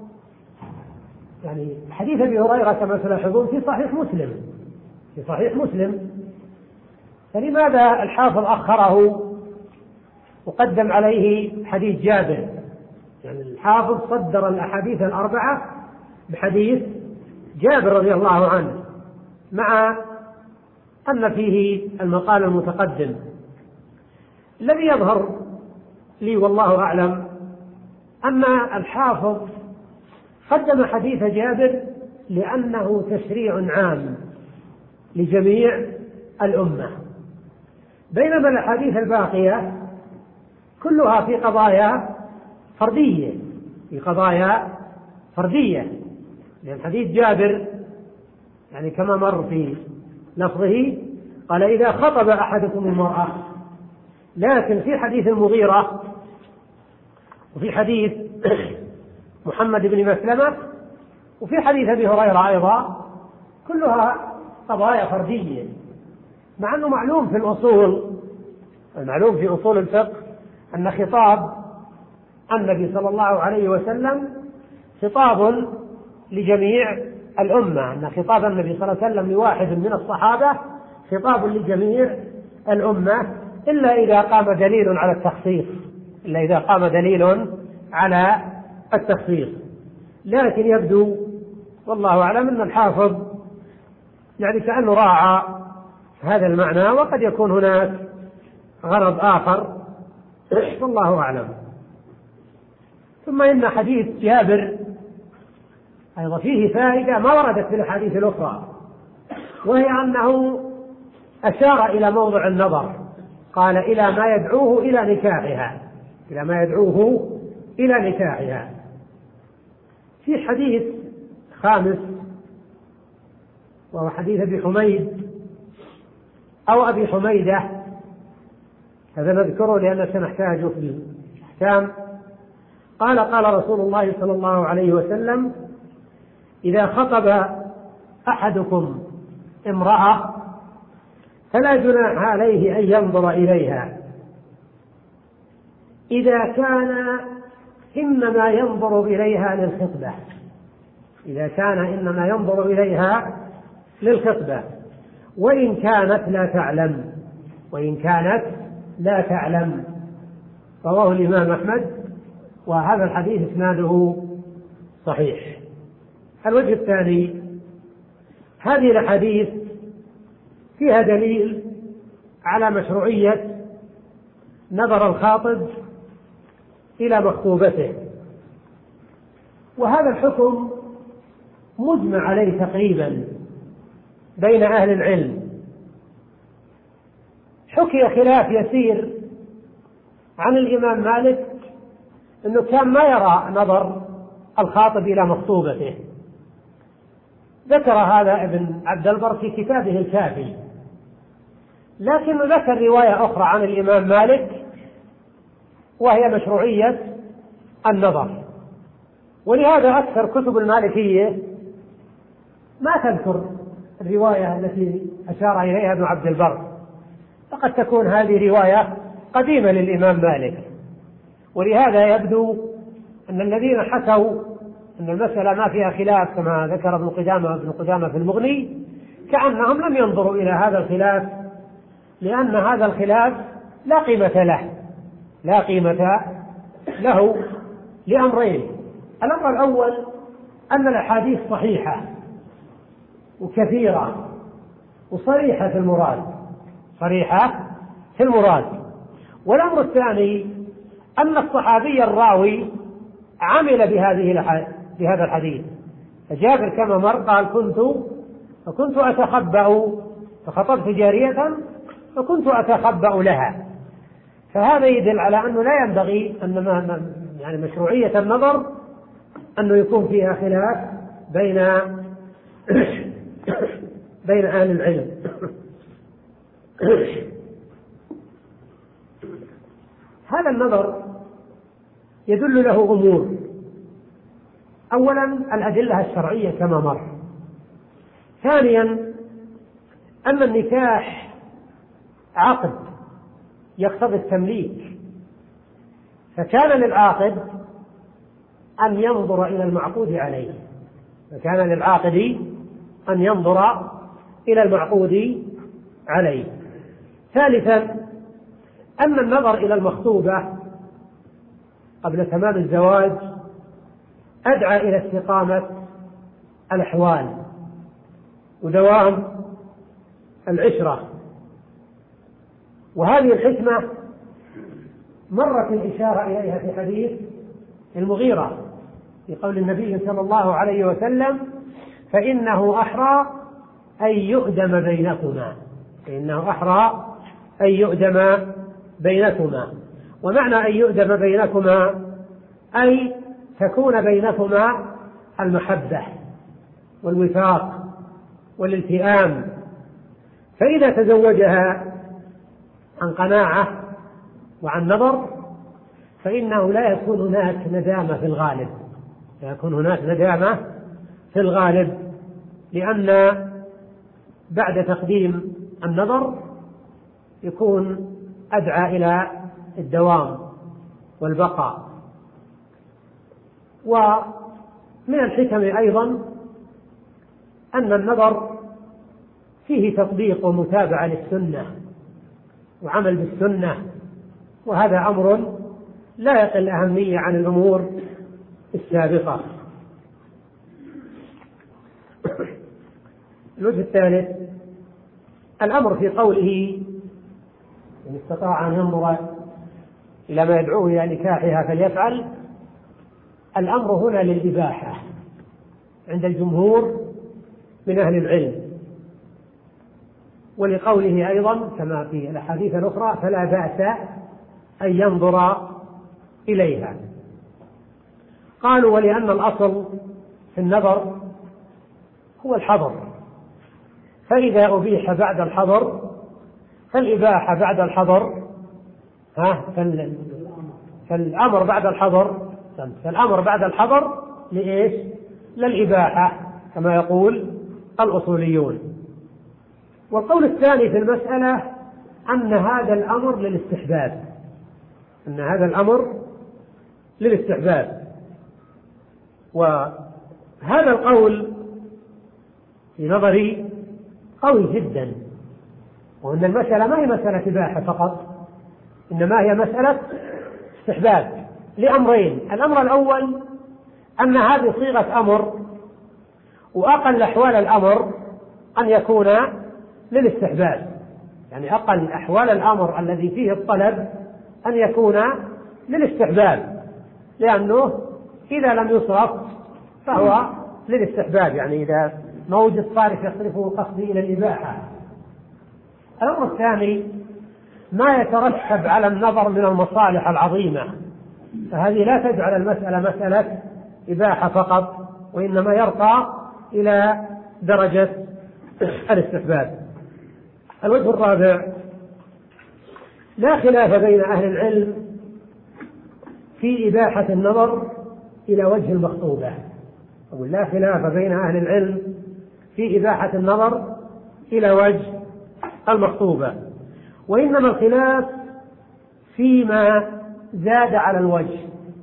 يعني حديث أبي هريرة كما تلاحظون في صحيح مسلم في صحيح مسلم فلماذا الحافظ أخره وقدم عليه حديث جابر؟ يعني الحافظ صدر الأحاديث الأربعة بحديث جابر رضي الله عنه، مع أن فيه المقال المتقدم. الذي يظهر لي والله أعلم أن الحافظ قدم حديث جابر لأنه تشريع عام لجميع الأمة، بينما الأحاديث الباقية كلها في قضايا فردية في قضايا فردية لأن حديث جابر يعني كما مر في لفظه قال إذا خطب أحدكم المرأة، لكن في حديث المغيرة وفي حديث محمد بن مسلمة وفي حديث أبي هريرة أيضا كلها قضايا فردية، مع أنه معلوم في الأصول المعلوم في أصول الفقه أن خطاب النبي صلى الله عليه وسلم خطاب لجميع الأمة، أن خطاب النبي صلى الله عليه وسلم لواحد من الصحابة خطاب لجميع الأمة، إلا إذا قام دليل على التخصيص إلا إذا قام دليل على التخصيص. لكن يبدو والله أعلم أن الحافظ يعني كأنه راعى هذا المعنى، وقد يكون هناك غرض آخر والله أعلم. ثم إن حديث جابر أيضا فيه فائدة ما وردت في الحديث الأخرى، وهي أنه أشار إلى موضع النظر، قال إلى ما يدعوه إلى نكاحها إلى ما يدعوه إلى نكاحها. في حديث خامس وهو حديث أبي حميد أو أبي حميدة، هذا نذكره لأننا سنحتاجه في الأحكام. قال قال رسول الله صلى الله عليه وسلم إذا خطب أحدكم امرأة فلا جناح عليه أن ينظر إليها إذا كان إنما ينظر إليها للخطبة إذا كان إنما ينظر إليها للخطبة وإن كانت لا تعلم وإن كانت لا تعلم رواه الإمام أحمد، وهذا الحديث إسناده صحيح. الوجه الثاني، هذه الأحاديث فيها دليل على مشروعية نظر الخاطب إلى مخطوبته، وهذا الحكم مجمع عليه تقريبا بين أهل العلم. حكي خلاف يسير عن الإمام مالك أنه كان ما يرى نظر الخاطب إلى مخطوبته، ذكر هذا ابن عبد البر في كتابه الكافي، لكن ذكر رواية أخرى عن الإمام مالك وهي مشروعية النظر، ولهذا أكثر كتب المالكية ما تذكر الرواية التي أشار إليها ابن عبد البر، فقد تكون هذه رواية قديمة للإمام مالك. ولهذا يبدو أن الذين حكوا أن المسألة ما فيها خلاف كما ذكر ابن قدامة ابن قدامة في المغني كأنهم لم ينظروا إلى هذا الخلاف، لأن هذا الخلاف لا قيمة له لا قيمة له لأمرين. الأمر الأول أن الأحاديث صحيحة وكثيرة وصريحة في المراد صريحة في المراد والأمر الثاني أن الصحابي الراوي عمل بهذه بهذا الحديث. فجابر كما مر قال كنت فكنت أتخبأ فخطبت جارية فكنت أتخبأ لها، فهذا يدل على أنه لا ينبغي أن يعني مشروعية النظر أنه يكون فيها خلاف بين بين أهل العلم. هذا النظر يدل له أمور، أولا الأدلة الشرعية كما مر، ثانيا أن النكاح عقد يقتضي التمليك، فكان للعاقد أن ينظر إلى المعقود عليه فكان للعاقد أن ينظر إلى المعقود عليه. ثالثا أن النظر إلى المخطوبة قبل تمام الزواج أدعى إلى استقامة الأحوال ودوام العشرة، وهذه الحكمة مرت الإشارة إليها في حديث المغيرة في قول النبي صلى الله عليه وسلم: فإنه أحرى أن يؤدم بينكما فإنه أحرى أن يؤدم بينكما ومعنى أن يؤدم بينكما أي تكون بينكما المحبة والوفاق والالتئام، فإذا تزوجها عن قناعة وعن نظر فإنه لا يكون هناك ندامة في الغالب لا يكون هناك ندامة في الغالب لأن بعد تقديم النظر يكون أدعى إلى الدوام والبقاء. ومن الحكم أيضا أن النظر فيه تطبيق ومتابعة للسنة وعمل بالسنة، وهذا أمر لا يقل أهمية عن الأمور السابقة. الوجه الثالث الأمر في قوله: إن استطاع أن ينظر إلى ما يدعوه إلى نكاحها فليفعل. الأمر هنا للإباحة عند الجمهور من أهل العلم، ولقوله أيضا كما في الأحاديث الأخرى: فلا بأس أن ينظر إليها. قالوا: ولأن الأصل في النظر هو الحظر، فإذا أبيح بعد الحظر فالإباحة بعد الحظر ها فالأمر بعد الحظر فالأمر بعد الحظر لإيش؟ للإباحة كما يقول الأصوليون. والقول الثاني في المسألة أن هذا الأمر للاستحباب أن هذا الأمر للاستحباب وهذا القول في نظري قوي جدا، وأن المسألة ما هي مسألة إباحة فقط، إنما هي مسألة استحباب لأمرين. الأمر الأول أن هذه صيغة أمر، وأقل أحوال الأمر أن يكون للاستحباب، يعني أقل أحوال الأمر الذي فيه الطلب أن يكون للاستحباب، لأنه إذا لم يصرف فهو للاستحباب، يعني إذا ما وجد صارف يصرفه قصدي إلى الإباحة. الأمر الثاني ما يترتب على النظر من المصالح العظيمة، فهذه لا تجعل المسألة مسألة إباحة فقط، وإنما يرقى إلى درجة الاستحباب. الوجه الرابع لا خلاف بين أهل العلم في إباحة النظر إلى وجه المخطوبة. أقول لا خلاف بين أهل العلم في إباحة النظر إلى وجه المخطوبة، وإنما الخلاف فيما زاد على الوجه،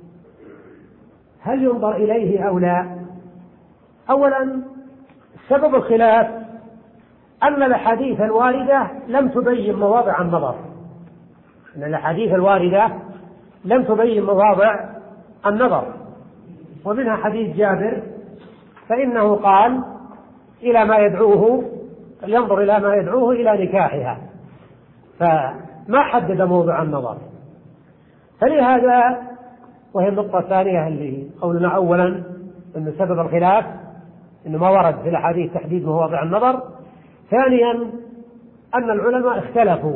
هل ينظر إليه أو لا؟ أولا سبب الخلاف أن الأحاديث الواردة لم تبين مواضع النظر أن الأحاديث الواردة لم تبين مواضع النظر، ومنها حديث جابر فإنه قال إلى ما يدعوه ينظر إلى ما يدعوه إلى نكاحها، فما حدد موضع النظر. فلهذا وهي النقطة الثانية اللي قولنا أولا أن سبب الخلاف أنه ما ورد في الأحاديث تحديد مواضع النظر. ثانيا أن العلماء اختلفوا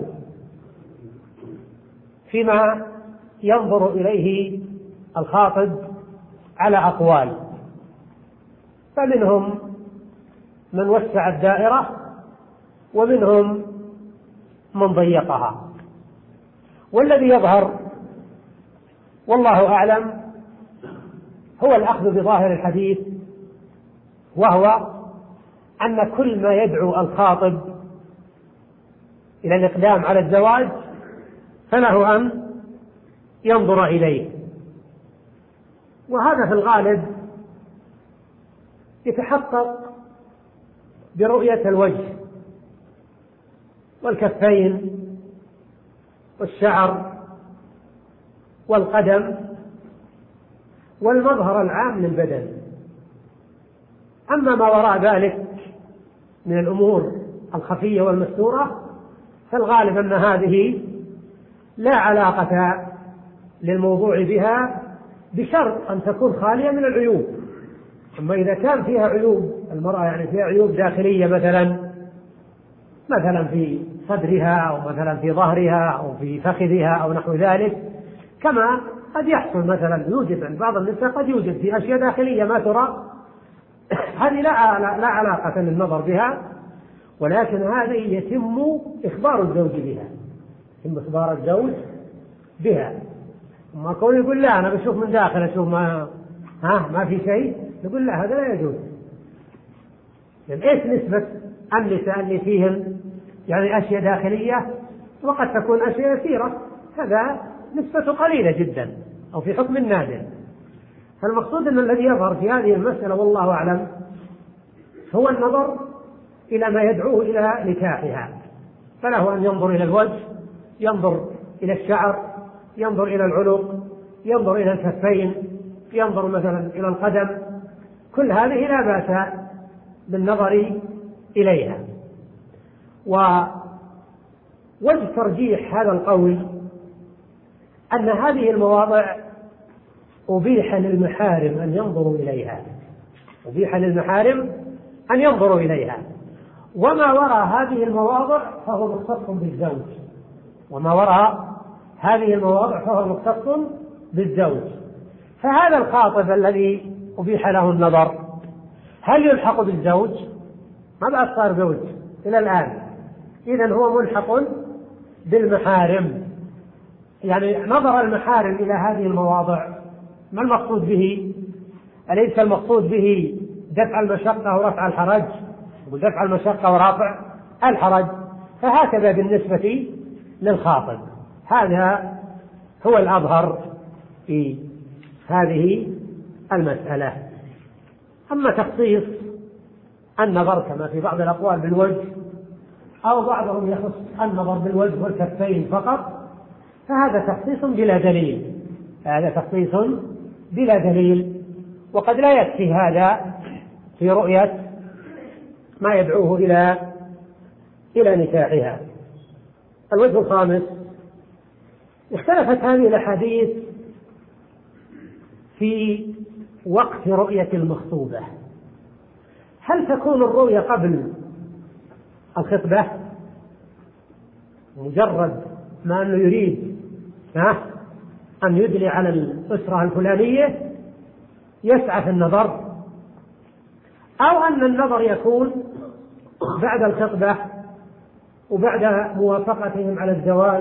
فيما ينظر إليه الخاطب على أقوال، فمنهم من وسع الدائرة ومنهم من ضيقها، والذي يظهر والله أعلم هو الأخذ بظاهر الحديث، وهو أن كل ما يدعو الخاطب إلى الإقدام على الزواج فله أن ينظر إليه. وهذا في الغالب يتحقق برؤية الوجه والكفين والشعر والقدم والمظهر العام للبدن. أما ما وراء ذلك من الأمور الخفية والمستورة فالغالب أن هذه لا علاقة للموضوع بها بشرط أن تكون خالية من العيوب. أما إذا كان فيها عيوب المرأة، يعني فيها عيوب داخلية مثلا مثلا في صدرها أو مثلا في ظهرها أو في فخذها أو نحو ذلك، كما قد يحصل مثلا يوجد عند بعض النساء قد يوجد في أشياء داخلية ما ترى، هذه لا لا علاقة للنظر بها، ولكن هذه يتم إخبار الزوج بها، يتم إخبار الزوج بها. ما كون يقول لا أنا بشوف من داخل أشوف ما ها ما في شيء، نقول لا هذا لا يجوز. يعني إيش نسبة النساء اللي فيهم يعني أشياء داخلية وقد تكون أشياء يسيرة، هذا نسبة قليلة جدا أو في حكم نادر. فالمقصود أن الذي يظهر في هذه المسألة والله أعلم هو النظر إلى ما يدعوه إلى نكاحها، فله أن ينظر إلى الوجه، ينظر إلى الشعر، ينظر إلى العنق، ينظر إلى الكفين، ينظر مثلا إلى القدم، كل هذه لا بأس بالنظر إليها. ووجه ترجيح هذا القول أن هذه المواضع أبيح للمحارم أن ينظروا إليها، أبيح للمحارم أن ينظروا إليها، وما وراء هذه المواضع فهو مختص بالزوج، وما وراء هذه المواضع فهو مختص بالزوج. فهذا الخاطب الذي أبيح له النظر هل يلحق بالزوج؟ ما بعد صار زوج إلى الآن، إذن هو ملحق بالمحارم. يعني نظر المحارم إلى هذه المواضع ما المقصود به؟ أليس المقصود به دفع المشقة ورفع الحرج، ودفع المشقة ورفع الحرج؟ فهكذا بالنسبة للخاطب، هذا هو الأظهر في هذه المسألة. أما تخصيص النظر كما في بعض الأقوال بالوجه، أو بعضهم يخص النظر بالوجه والكفين فقط، فهذا تخصيص بلا دليل، هذا تخصيص بلا دليل، وقد لا يكفي هذا في رؤية ما يدعوه إلى إلى نكاحها. الوجه الخامس، اختلفت هذه الأحاديث في وقت رؤية المخطوبة، هل تكون الرؤية قبل الخطبة مجرد ما أنه يريد أن يدلي على الأسرة الفلانية يسعى في النظر، أو أن النظر يكون بعد الخطبة وبعد موافقتهم على الزواج؟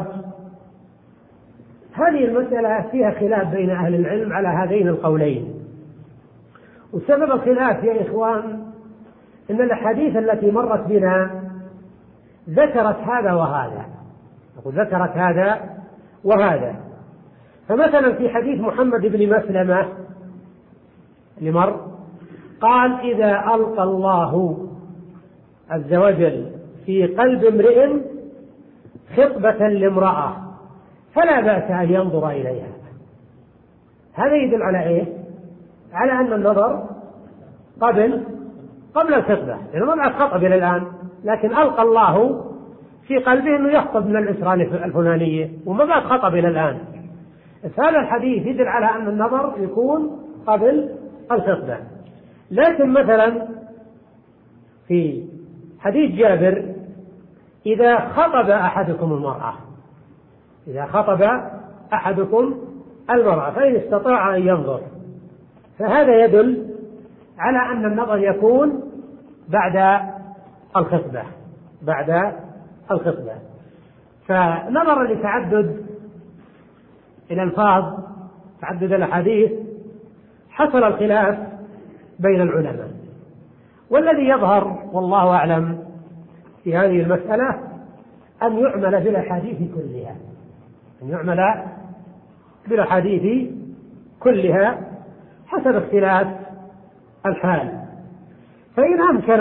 هذه المسألة فيها خلاف بين أهل العلم على هذين القولين. وسبب الخلاف يا إخوان إن الأحاديث التي مرت بنا ذكرت هذا وهذا، ذكرت هذا وهذا. فمثلا في حديث محمد بن مسلمة لمر قال: إذا ألقى الله عز وجل في قلب امرئ خطبة لامرأة فلا بأس أن ينظر إليها. هذا يدل على إيه؟ على أن النظر قبل قبل الخطبة، لأنه ما بعد خطب إلى الآن، لكن ألقى الله في قلبه أنه يخطب من الأسرة الفلانية وما بعد خطب إلى الآن. هذا الحديث يدل على أن النظر يكون قبل الخطبة. لكن مثلا في حديث جابر: إذا خطب أحدكم المرأة، إذا خطب أحدكم المرأة فإن استطاع أن ينظر، فهذا يدل على أن النظر يكون بعد الخطبة بعد الخطبة. فنظرا لتعدد الألفاظ، تعدد الأحاديث، حصل الخلاف بين العلماء. والذي يظهر والله أعلم في هذه المسألة أن يعمل بالأحاديث كلها، أن يعمل بالأحاديث كلها حسب اختلاف الحال. فإن أمكن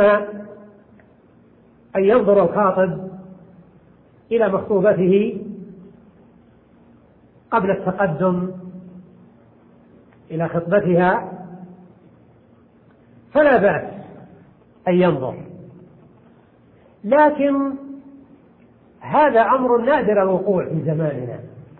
أن ينظر الخاطب إلى مخطوبته قبل التقدم إلى خطبتها فلا بأس أن ينظر، لكن هذا أمر نادر الوقوع في زماننا.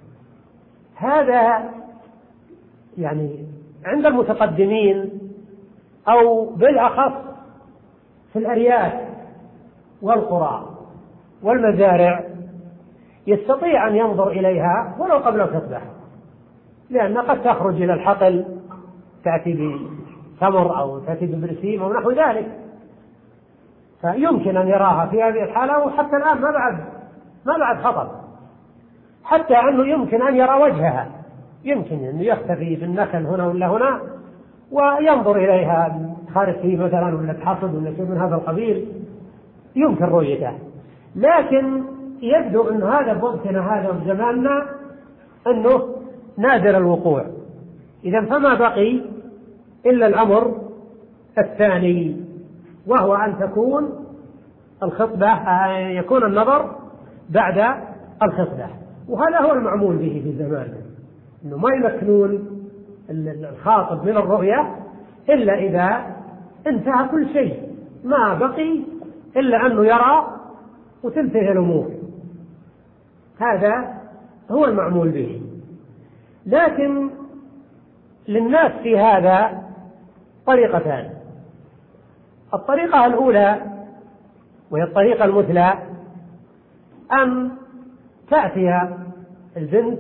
هذا يعني عند المتقدمين أو بالأخص في الأرياف والقرى والمزارع يستطيع أن ينظر إليها ولو قبل الخطبة، لأن قد تخرج إلى الحقل تأتي بتمر أو تأتي ببرسيم أو نحو ذلك، فيمكن أن يراها في هذه الحالة. وحتى الآن ما بعد ما بعد خطب، حتى أنه يمكن أن يرى وجهها، يمكن أنه يختفي في النخل هنا ولا هنا وينظر إليها خارج مثلا ولا تحصد ولا شيء من هذا القبيل، يمكن رؤيته. لكن يبدو أن هذا بوقتنا هذا وزماننا أنه نادر الوقوع. إذا فما بقي إلا الأمر الثاني، وهو أن تكون الخطبة يكون النظر بعد الخطبة، وهذا هو المعمول به في زماننا، أنه ما يمكنون الخاطب من الرؤية إلا إذا انتهى كل شيء، ما بقي إلا أنه يرى وتنتهي الأمور. هذا هو المعمول به. لكن للناس في هذا طريقتان. الطريقة الأولى وهي الطريقة المثلى أن تأتي البنت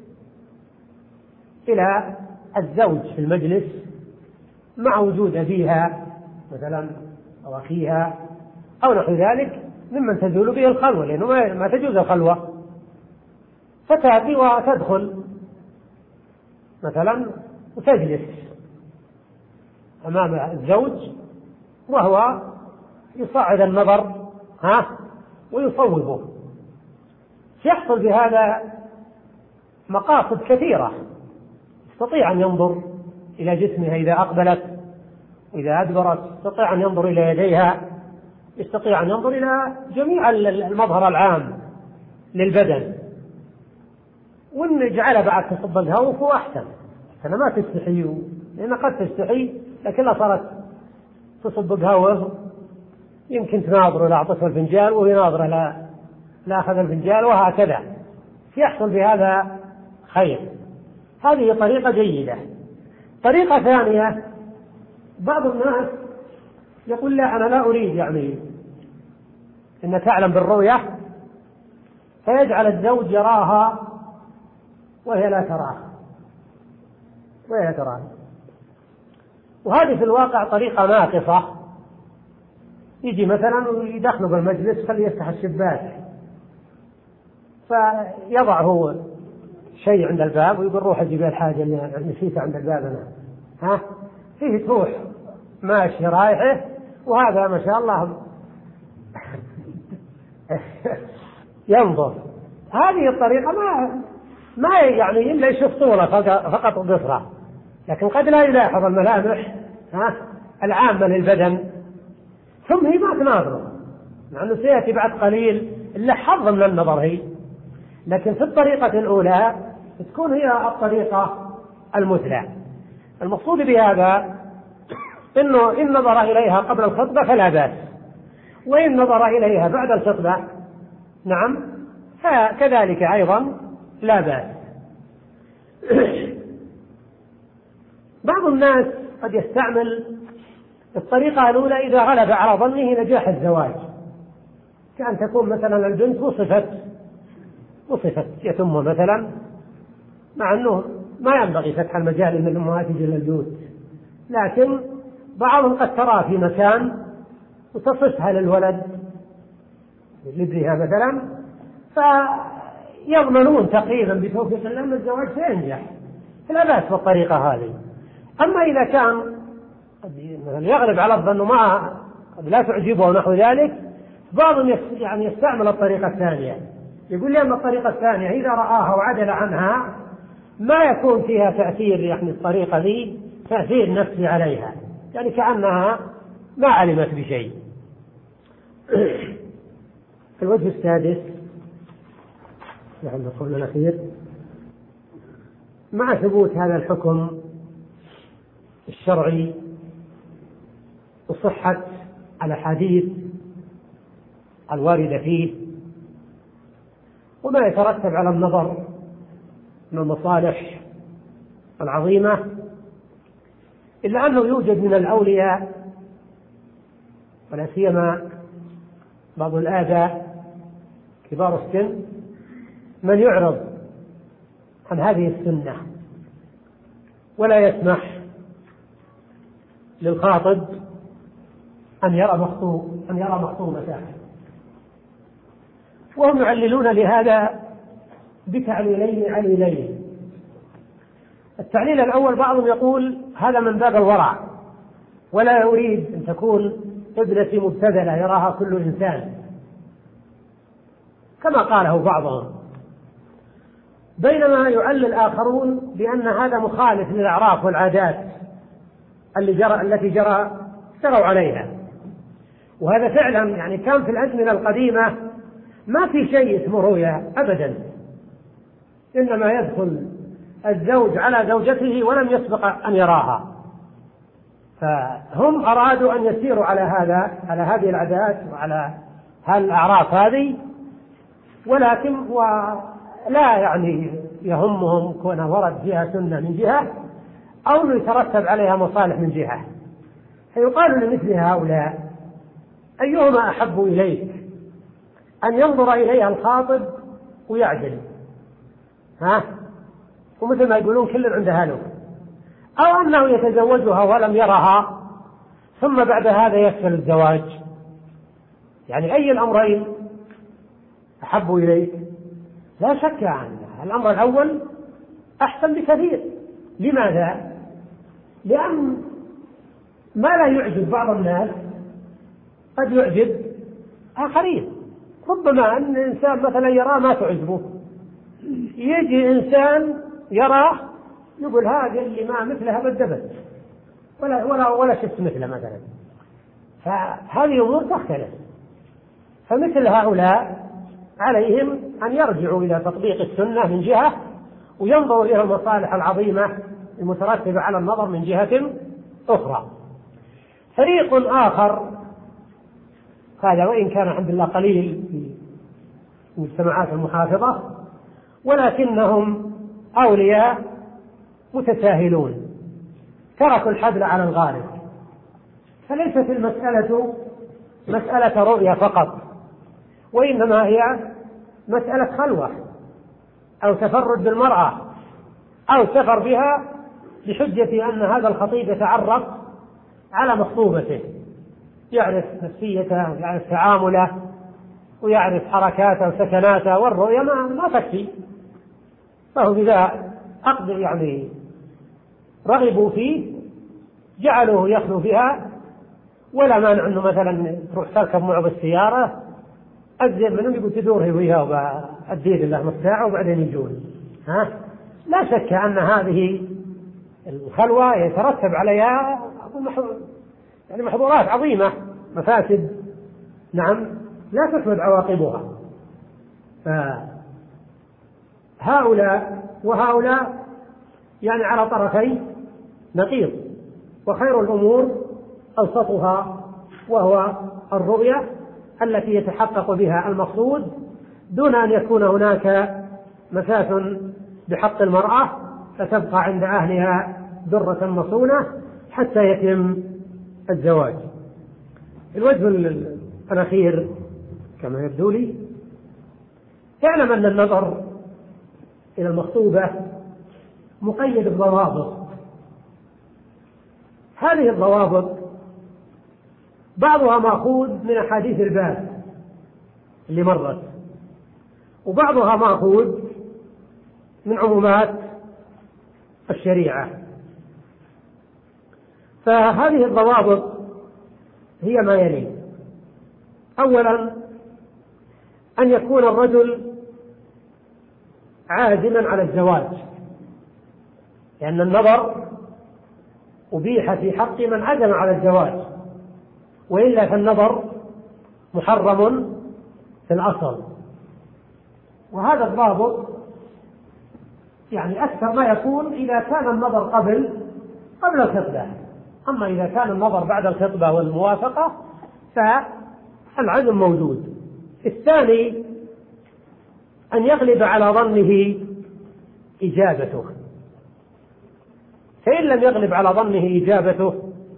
إلى الزوج في المجلس مع وجود أبيها مثلا أو أخيها أو نحو ذلك ممن تزول به الخلوة، لأنه ما تجوز الخلوة، فتأتي وتدخل مثلا وتجلس أمام الزوج وهو يصعد النظر ها ويصوبه. يحصل بهذا مقاصد كثيرة، يستطيع أن ينظر إلى جسمها إذا أقبلت وإذا أدبرت، يستطيع أن ينظر إلى يديها، يستطيع أن ينظر إلى جميع المظهر العام للبدن. وإن يجعل بعد تصب الهوف هو أحسن، أنا ما تستحي، لأن قد تستحي لكنها صارت تصب بهوف، يمكن تناظر إلى أعطته الفنجال وهي ناظرة لا لا أخذ الفنجال، وهكذا يحصل بهذا خير. هذه طريقة جيدة. طريقة ثانية، بعض الناس يقول لا أنا لا أريد يعني أن تعلم بالرؤية، فيجعل الزوج يراها وهي لا تراه وهي لا تراه وهذه في الواقع طريقة ناقصة. يجي مثلا ويدخل بالمجلس خليه يفتح الشباك، فيضع هو شيء عند الباب ويقول روح أجيب الحاجة اللي نسيتها عند الباب أنا، ها فيه تروح ماشي رايحه، وهذا ما شاء الله ينظر. هذه الطريقة ما ما يعني إلا يشوف طوله فقط وقصره، لكن قد لا يلاحظ الملامح ها العامة للبدن، ثم هي ما تناظره مع أنه سيأتي بعد قليل إلا حظ من النظر هي. لكن في الطريقة الأولى تكون هي الطريقة المثلى. المقصود بهذا إنه إن نظر إليها قبل الخطبة فلا بأس، وإن نظر إليها بعد الخطبة نعم فكذلك أيضا لا بأس. بعض الناس قد يستعمل الطريقة الأولى إذا غلب على ظنه نجاح الزواج، كأن تكون مثلا البنت وصفت وصفت يتم مثلا، مع أنه ما ينبغي فتح المجال من الأمهات إلى البيوت، لكن بعضهم قد ترى في مكان وتصفها للولد لابنها مثلا، فيضمنون تقريبا بتوفيق الله أن الزواج سينجح، فلا بأس بالطريقة هذه. أما إذا كان يغلب على الظن ما لا تعجبه ونحو ذلك، بعضهم يعني يستعمل الطريقة الثانية، يقول لي أن الطريقة الثانية إذا رآها وعدل عنها ما يكون فيها تأثير يعني الطريقة ذي تأثير نفسي عليها، يعني كأنها ما علمت بشيء. الوجه السادس يعني القول الأخير مع ثبوت هذا الحكم الشرعي وصحة الأحاديث الواردة فيه وما يترتب على النظر من المصالح العظيمة، إلا أنه يوجد من الأولياء ولا سيما بعض الآباء كبار السن من يعرض عن هذه السنة ولا يسمح للخاطب أن يرى مخطوب أن يرى مخطوبته، وهم يعللون لهذا بتعليلين عليلين. التعليل الأول بعضهم يقول هذا من باب الورع، ولا يريد أن تكون ابنتي مبتذلة يراها كل إنسان كما قاله بعضهم، بينما يعلل الآخرون بأن هذا مخالف للأعراف والعادات اللي جرى التي جرى سروا عليها. وهذا فعلا يعني كان في الأزمنة القديمة ما في شيء اسمه رؤيا أبدا، إنما يدخل الزوج على زوجته ولم يسبق أن يراها، فهم أرادوا أن يسيروا على هذا على هذه العادات وعلى هالأعراف هذه، ولكن ولا يعني يهمهم كونه ورد فيها سنة من جهة أو يترتب عليها مصالح من جهة. فيقال لمثل هؤلاء أيهما أحب إليك أن ينظر إليها الخاطب ويعدل ها ومثل ما يقولون كل عند أهله، أو أنه يتزوجها ولم يرها ثم بعد هذا يفشل الزواج؟ يعني أي الأمرين أحب إليك؟ لا شك أن الأمر الأول أحسن بكثير. لماذا؟ لأن ما لا يعجب بعض الناس قد يعجب آخرين. ربما أن إنسان مثلا يراه ما تعجبه، يجي إنسان يراه يقول هذا اللي ما مثلها بالدبل ولا ولا ولا شفت مثله مثلا، فهذه أمور تختلف. فمثل هؤلاء عليهم أن يرجعوا إلى تطبيق السنة من جهة وينظروا إلى المصالح العظيمة المترتبة على النظر من جهة أخرى. فريق آخر هذا وإن كان الحمد لله قليل في المجتمعات المحافظة ولكنهم أولياء متساهلون تركوا الحبل على الغارب، فليست المسألة مسألة رؤية فقط، وإنما هي مسألة خلوة أو تفرد بالمرأة أو سفر بها بحجة أن هذا الخطيب يتعرف على مخطوبته، يعرف نفسيته ويعرف تعامله ويعرف حركاته وسكناته، والرؤية ما, ما تكفي. فهو إذا أقدر يعني رغبوا فيه جعلوه يخلو بها، ولا مانع أنه مثلا تروح تركب معه بالسيارة أجزل منهم يقول تدور هي وياه وأديد الله نص ساعة وبعدين يجون. ها لا شك أن هذه الخلوة يترتب عليها يعني محظورات عظيمة، مفاسد نعم لا تحمد عواقبها. فهؤلاء وهؤلاء يعني على طرفي نقيض، وخير الأمور أوسطها وهو الرؤية التي يتحقق بها المقصود دون أن يكون هناك مساس بحق المرأة فتبقى عند أهلها درة مصونة حتى يتم الزواج. الوجه الأخير كما يبدو لي اعلم أن النظر إلى المخطوبة مقيد بضوابط. هذه الضوابط بعضها مأخوذ من أحاديث الباب اللي مرت، وبعضها مأخوذ من عمومات الشريعة. فهذه الضوابط هي ما يلي: أولا أن يكون الرجل عازما على الزواج لأن النظر أبيح في حق من عزم على الزواج، وإلا فالنظر محرم في الأصل. وهذا الضابط يعني أكثر ما يكون إذا كان النظر قبل قبل الخطبة، أما إذا كان النظر بعد الخطبة والموافقة فالعزم موجود. الثاني أن يغلب على ظنه إجابته، فإن لم يغلب على ظنه إجابته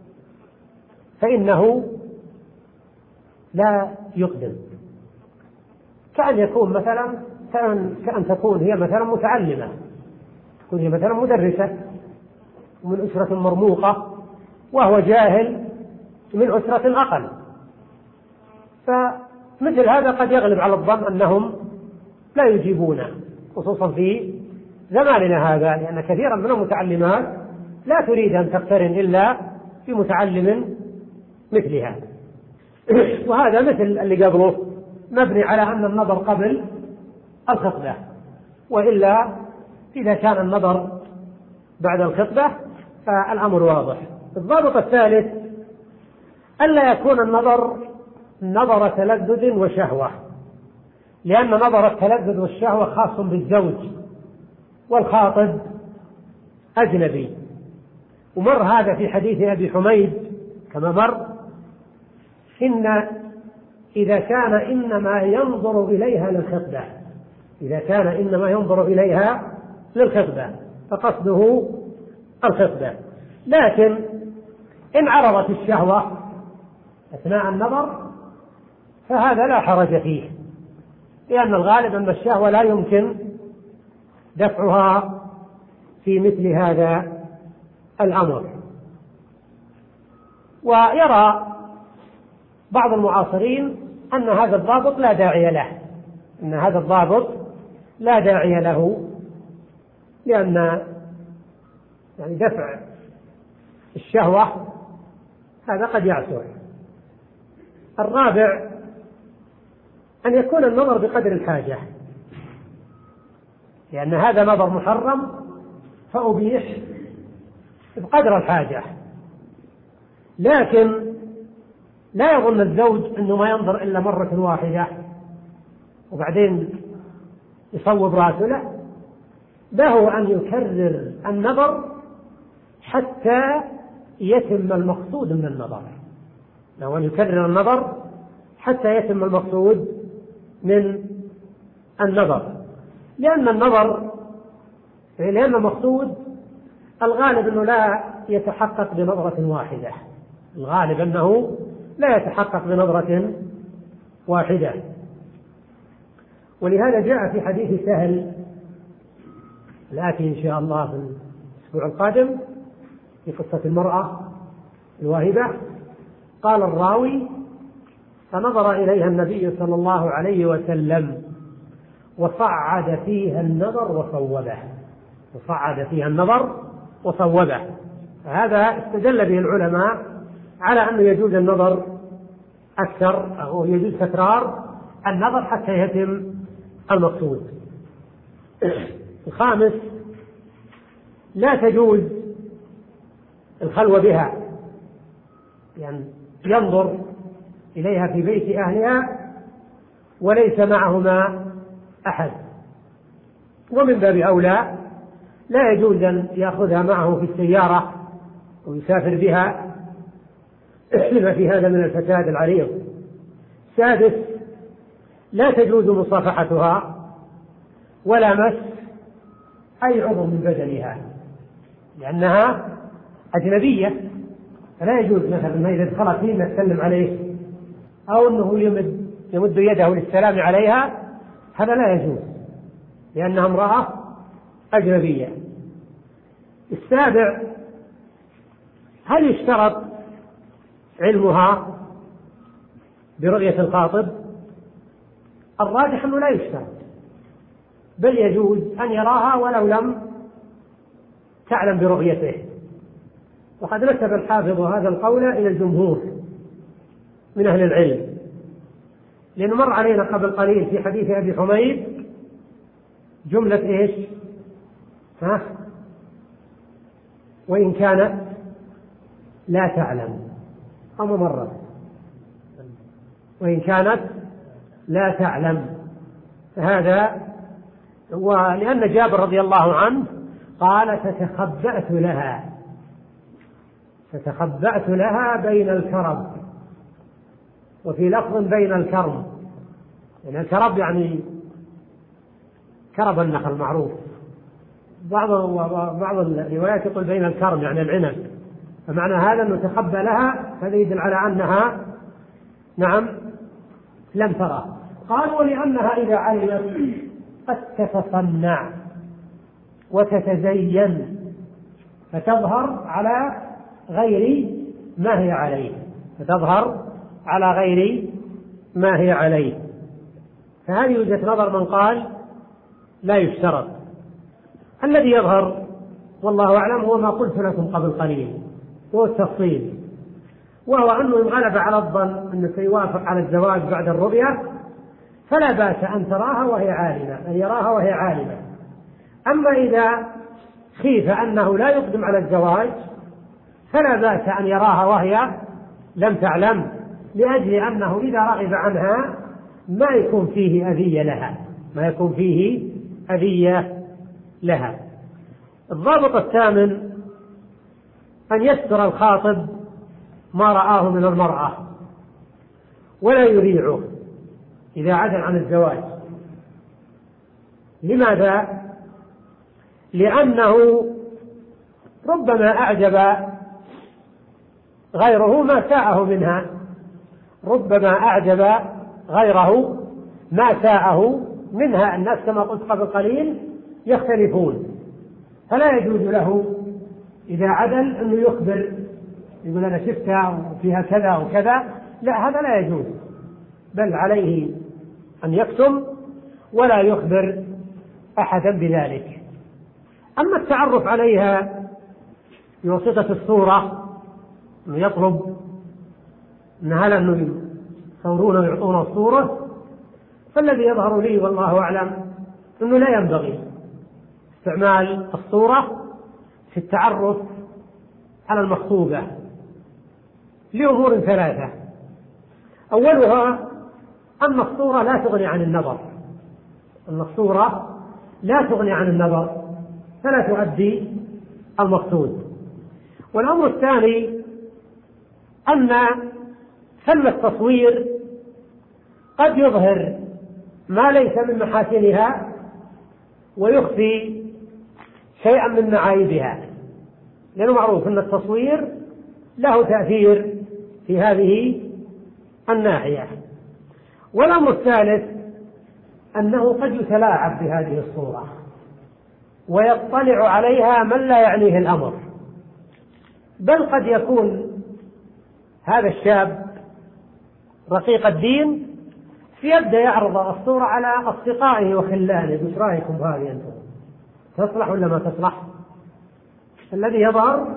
فإنه لا يقدم، كأن يكون مثلا كأن, كأن تكون هي مثلا متعلمة، تكون هي مثلا مدرسة من أسرة مرموقة وهو جاهل من أسرة أقل، فمثل هذا قد يغلب على الظن أنهم لا يجيبون، خصوصا في زماننا هذا، لأن كثيرا من المتعلمات لا تريد أن تقترن إلا بمتعلم مثلها. وهذا مثل اللي قبله مبني على أن النظر قبل الخطبة، وإلا إذا كان النظر بعد الخطبة فالأمر واضح. الضابط الثالث ألا يكون النظر نظر تلذذ وشهوة، لأن نظر التلذذ والشهوة خاص بالزوج والخاطب أجنبي، ومر هذا في حديث أبي حميد كما مر، إن إذا كان إنما ينظر إليها للخطبة، إذا كان إنما ينظر إليها للخطبة فقصده الخطبة، لكن إن عرضت الشهوة أثناء النظر فهذا لا حرج فيه، لأن الغالب أن الشهوة لا يمكن دفعها في مثل هذا الأمر. ويرى بعض المعاصرين أن هذا الضابط لا داعي له، أن هذا الضابط لا داعي له، لأن يعني دفع الشهوة هذا قد يعسر. الرابع أن يكون النظر بقدر الحاجة، لأن هذا نظر محرم فأبيح بقدر الحاجة، لكن لا يظن الزوج أنه ما ينظر إلا مرة واحدة وبعدين يصوب راسه، لا، له أن يكرر النظر حتى يتم المقصود من النظر، له أن يكرر النظر حتى يتم المقصود من النظر، لأن النظر لأن المقصود الغالب أنه لا يتحقق بنظرة واحدة، الغالب أنه لا يتحقق بنظرة واحدة. ولهذا جاء في حديث سهل الآتي إن شاء الله في الأسبوع القادم في قصة المرأة الواهبة، قال الراوي: فنظر إليها النبي صلى الله عليه وسلم وصعد فيها النظر وصوبه، وصعد فيها النظر وصوبه. هذا استدل به العلماء على أنه يجوز النظر أكثر، أو يجوز تكرار النظر حتى يتم المقصود. الخامس: لا تجوز الخلوة بها، يعني ينظر إليها في بيت أهلها وليس معهما أحد، ومن باب أولى لا يجوز أن يأخذها معه في السيارة ويسافر بها لما في هذا من الفساد العريض. سادس: لا تجوز مصافحتها ولا مس أي عضو من بدنها، لأنها أجنبية، فلا يجوز مثلا إذا دخلت فيه يسلم عليه أو أنه يمد, يمد يده للسلام عليها، هذا لا يجوز لأنها امرأة أجنبية. السابع: هل يشترط علمها برؤية الخاطب؟ الراجح أنه لا يشترط، بل يجوز أن يراها ولو لم تعلم برؤيته، وقد نسب الحافظ هذا القول إلى الجمهور من أهل العلم، لأنه مر علينا قبل قليل في حديث أبي حميد جملة إيش؟ ها؟ وإن كانت لا تعلم، أو مرة وإن كانت لا تعلم. هذا ولأن جابر رضي الله عنه قال فتخبأت لها فتخبأت لها بين الكرب، وفي لفظ بين الكرم، يعني الكرب يعني كرب النخل معروف، بعض بعض الروايات يقول بين الكرم يعني العنب، فمعنى هذا أنه تخبأ لها، هذا يدل على أنها نعم لم ترى. قال ولأنها إذا علمت قد تتصنع وتتزين فتظهر على غير ما هي عليه فتظهر على غير ما هي عليه فهذه وجهة نظر من قال لا يشترط. الذي يظهر والله أعلم هو ما قلت لكم قبل قليل، هو التفصيل، وهو أنه إن غلب على الظن أنه سيوافق على الزواج بعد الرؤية فلا بأس أن تراها وهي عالمة، أن يراها وهي عالمة. أما إذا خيف أنه لا يقدم على الزواج فلا بأس أن يراها وهي لم تعلم، لأجل أنه إذا رغب عنها ما يكون فيه أذية لها ما يكون فيه أذية لها. الضابط الثامن أن يستر الخاطب ما رآه من المرأة ولا يذيعه إذا عدل عن الزواج. لماذا؟ لأنه ربما أعجب غيره ما ساءه منها ربما أعجب غيره ما ساءه منها. الناس كما قلت قبل قليل يختلفون، فلا يجوز له إذا عدل أنه يخبر يقول أنا شفتها وفيها كذا وكذا، لا، هذا لا يجوز، بل عليه أن يكتم ولا يخبر أحدا بذلك. أما التعرف عليها بواسطة الصورة، أنه يطلب أن هل أنه يصورون ويعطون الصورة، فالذي يظهر لي والله أعلم أنه لا ينبغي استعمال الصورة في التعرف على المخطوبة لأمور ثلاثة. أولها أن الصورة لا تغني عن النظر أن الصورة لا تغني عن النظر فلا تؤدي المقصود. والأمر الثاني أن فن التصوير قد يظهر ما ليس من محاسنها ويخفي شيئا من معايبها، لأنه معروف أن التصوير له تأثير في هذه الناحية. والأمر الثالث أنه قد يتلاعب بهذه الصورة ويطلع عليها من لا يعنيه الأمر، بل قد يكون هذا الشاب رقيق الدين فيبدأ يعرض الصورة على أصدقائه وخلانه، مش رأيكم هذه أنتم تصلح ولا ما تصلح؟ الذي يظهر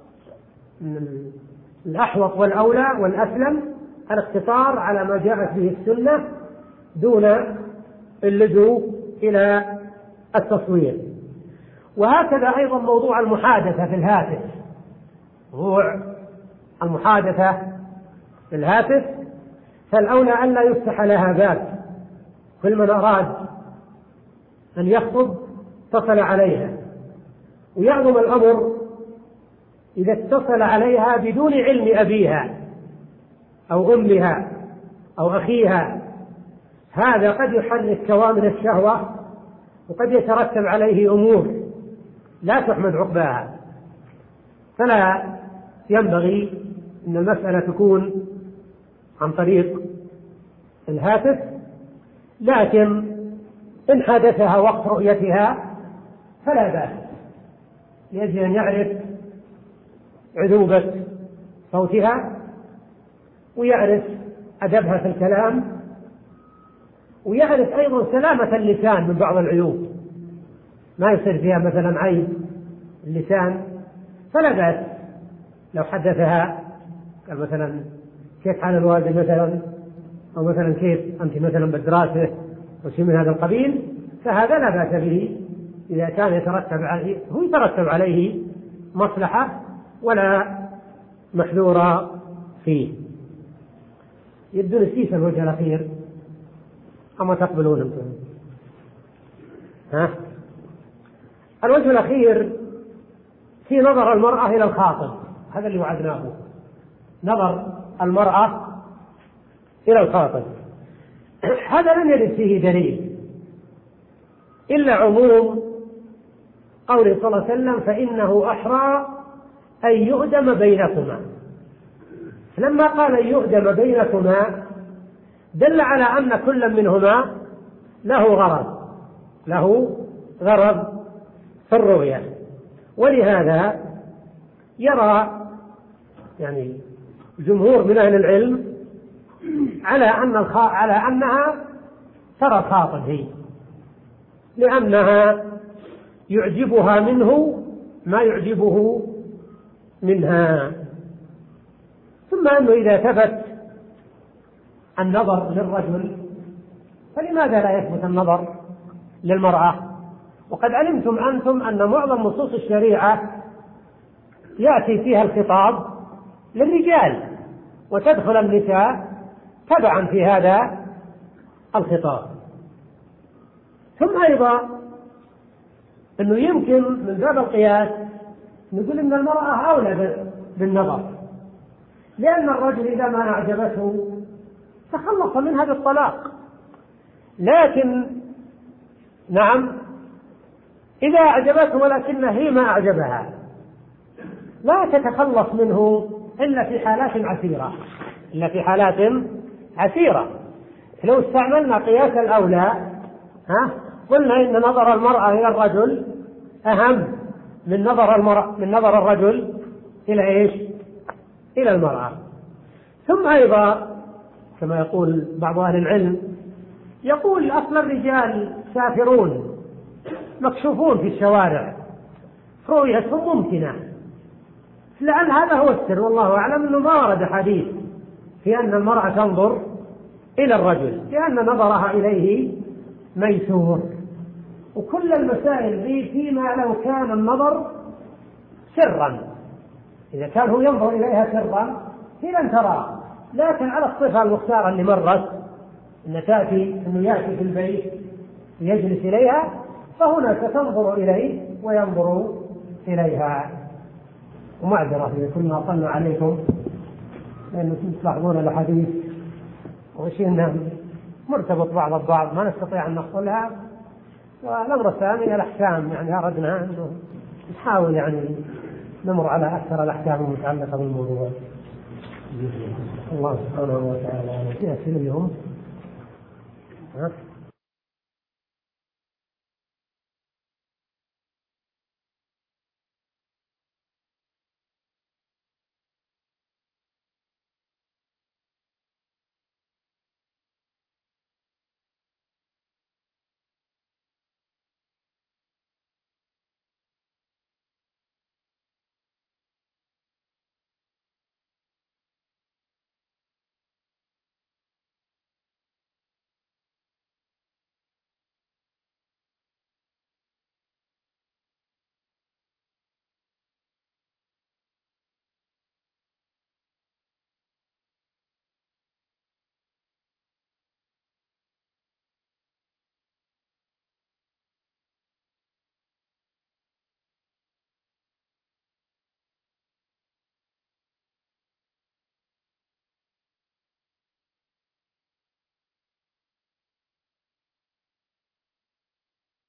الأحوط والأولى والأسلم الاقتصار على ما جاءت به السنة دون اللجوء إلى التصوير. وهكذا أيضا موضوع المحادثة في الهاتف موضوع المحادثة في الهاتف فالأولى أن لا يفتح لها باب، كل من أراد أن يخطب اتصل عليها، ويعظم الأمر إذا اتصل عليها بدون علم أبيها أو أمها أو أخيها، هذا قد يحرك كوامن الشهوة وقد يترتب عليه أمور لا تحمد عقباها. فلا ينبغي أن المسألة تكون عن طريق الهاتف، لكن إن حدثها وقت رؤيتها فلا بأس، يجب أن يعرف عذوبة صوتها ويعرف أدبها في الكلام ويعرف أيضا سلامة اللسان من بعض العيوب، ما يصير فيها مثلا عيب اللسان، فلا بأس لو حدثها قال مثلا كيف حال الوالد مثلا، أو مثلا كيف أنت مثلا بالدراسة أو شيء من هذا القبيل، فهذا لا بأس به إذا كان يترتب عليه هو يترتب عليه مصلحة ولا محذور فيه. يبدو نسيت الوجه الأخير أما تقبلون أنتم؟ ها؟ الوجه الأخير في نظر المرأة إلى الخاطب، هذا اللي وعدناه، نظر المرأة إلى الخاطب. هذا لم يرد فيه دليل إلا عموم قوله صلى الله عليه وسلم فإنه أحرى أن يؤدم بينكما. لما قال أن يؤدم بينكما دل على أن كل منهما له غرض له غرض في الرؤية، ولهذا يرى يعني جمهور من أهل العلم على أن الخ... على أنها ترى الخاطب هي، لأنها يعجبها منه ما يعجبه منها. ثم أنه إذا ثبت النظر للرجل فلماذا لا يثبت النظر للمرأة؟ وقد علمتم أنتم أن معظم نصوص الشريعة يأتي فيها الخطاب للرجال وتدخل النساء تبعا في هذا الخطاب. ثم أيضا أنه يمكن من باب القياس نقول أن المرأة أولى بالنظر، لأن الرجل إذا ما أعجبته تخلص منها بالطلاق، لكن نعم إذا أعجبته ولكن هي ما أعجبها لا تتخلص منه إلا في حالات عسيرة إلا في حالات عسيرة. لو استعملنا قياس الأولى ها قلنا إن نظر المرأة إلى الرجل أهم من نظر المرأة من نظر الرجل إلى إيش؟ إلى المرأة. ثم أيضا كما يقول بعض أهل العلم يقول أصل الرجال سافرون مكشوفون في الشوارع رؤيتهم ممكنة، لعل هذا هو السر والله أعلم أنه ما ورد حديث في أن المرأة تنظر إلى الرجل لأن نظرها إليه ميسور. وكل المسائل ذي فيما لو كان النظر سرا، إذا كان هو ينظر إليها سرا هي لن ترى، لكن على الصفة المختارة اللي مرت أن تأتي أنه يأتي في البيت ويجلس إليها فهنا ستنظر إليه وينظر إليها. ومعذرة إذا كنا أطلنا عليكم لأنكم تلاحظون الحديث وشيء مرتبط بعض البعض ما نستطيع أن نحصلها. والأمر الثاني الأحكام، يعني أردنا أنه نحاول يعني نمر على أكثر الأحكام المتعلقة بالموضوع. الله سبحانه وتعالى يأتي اليوم ها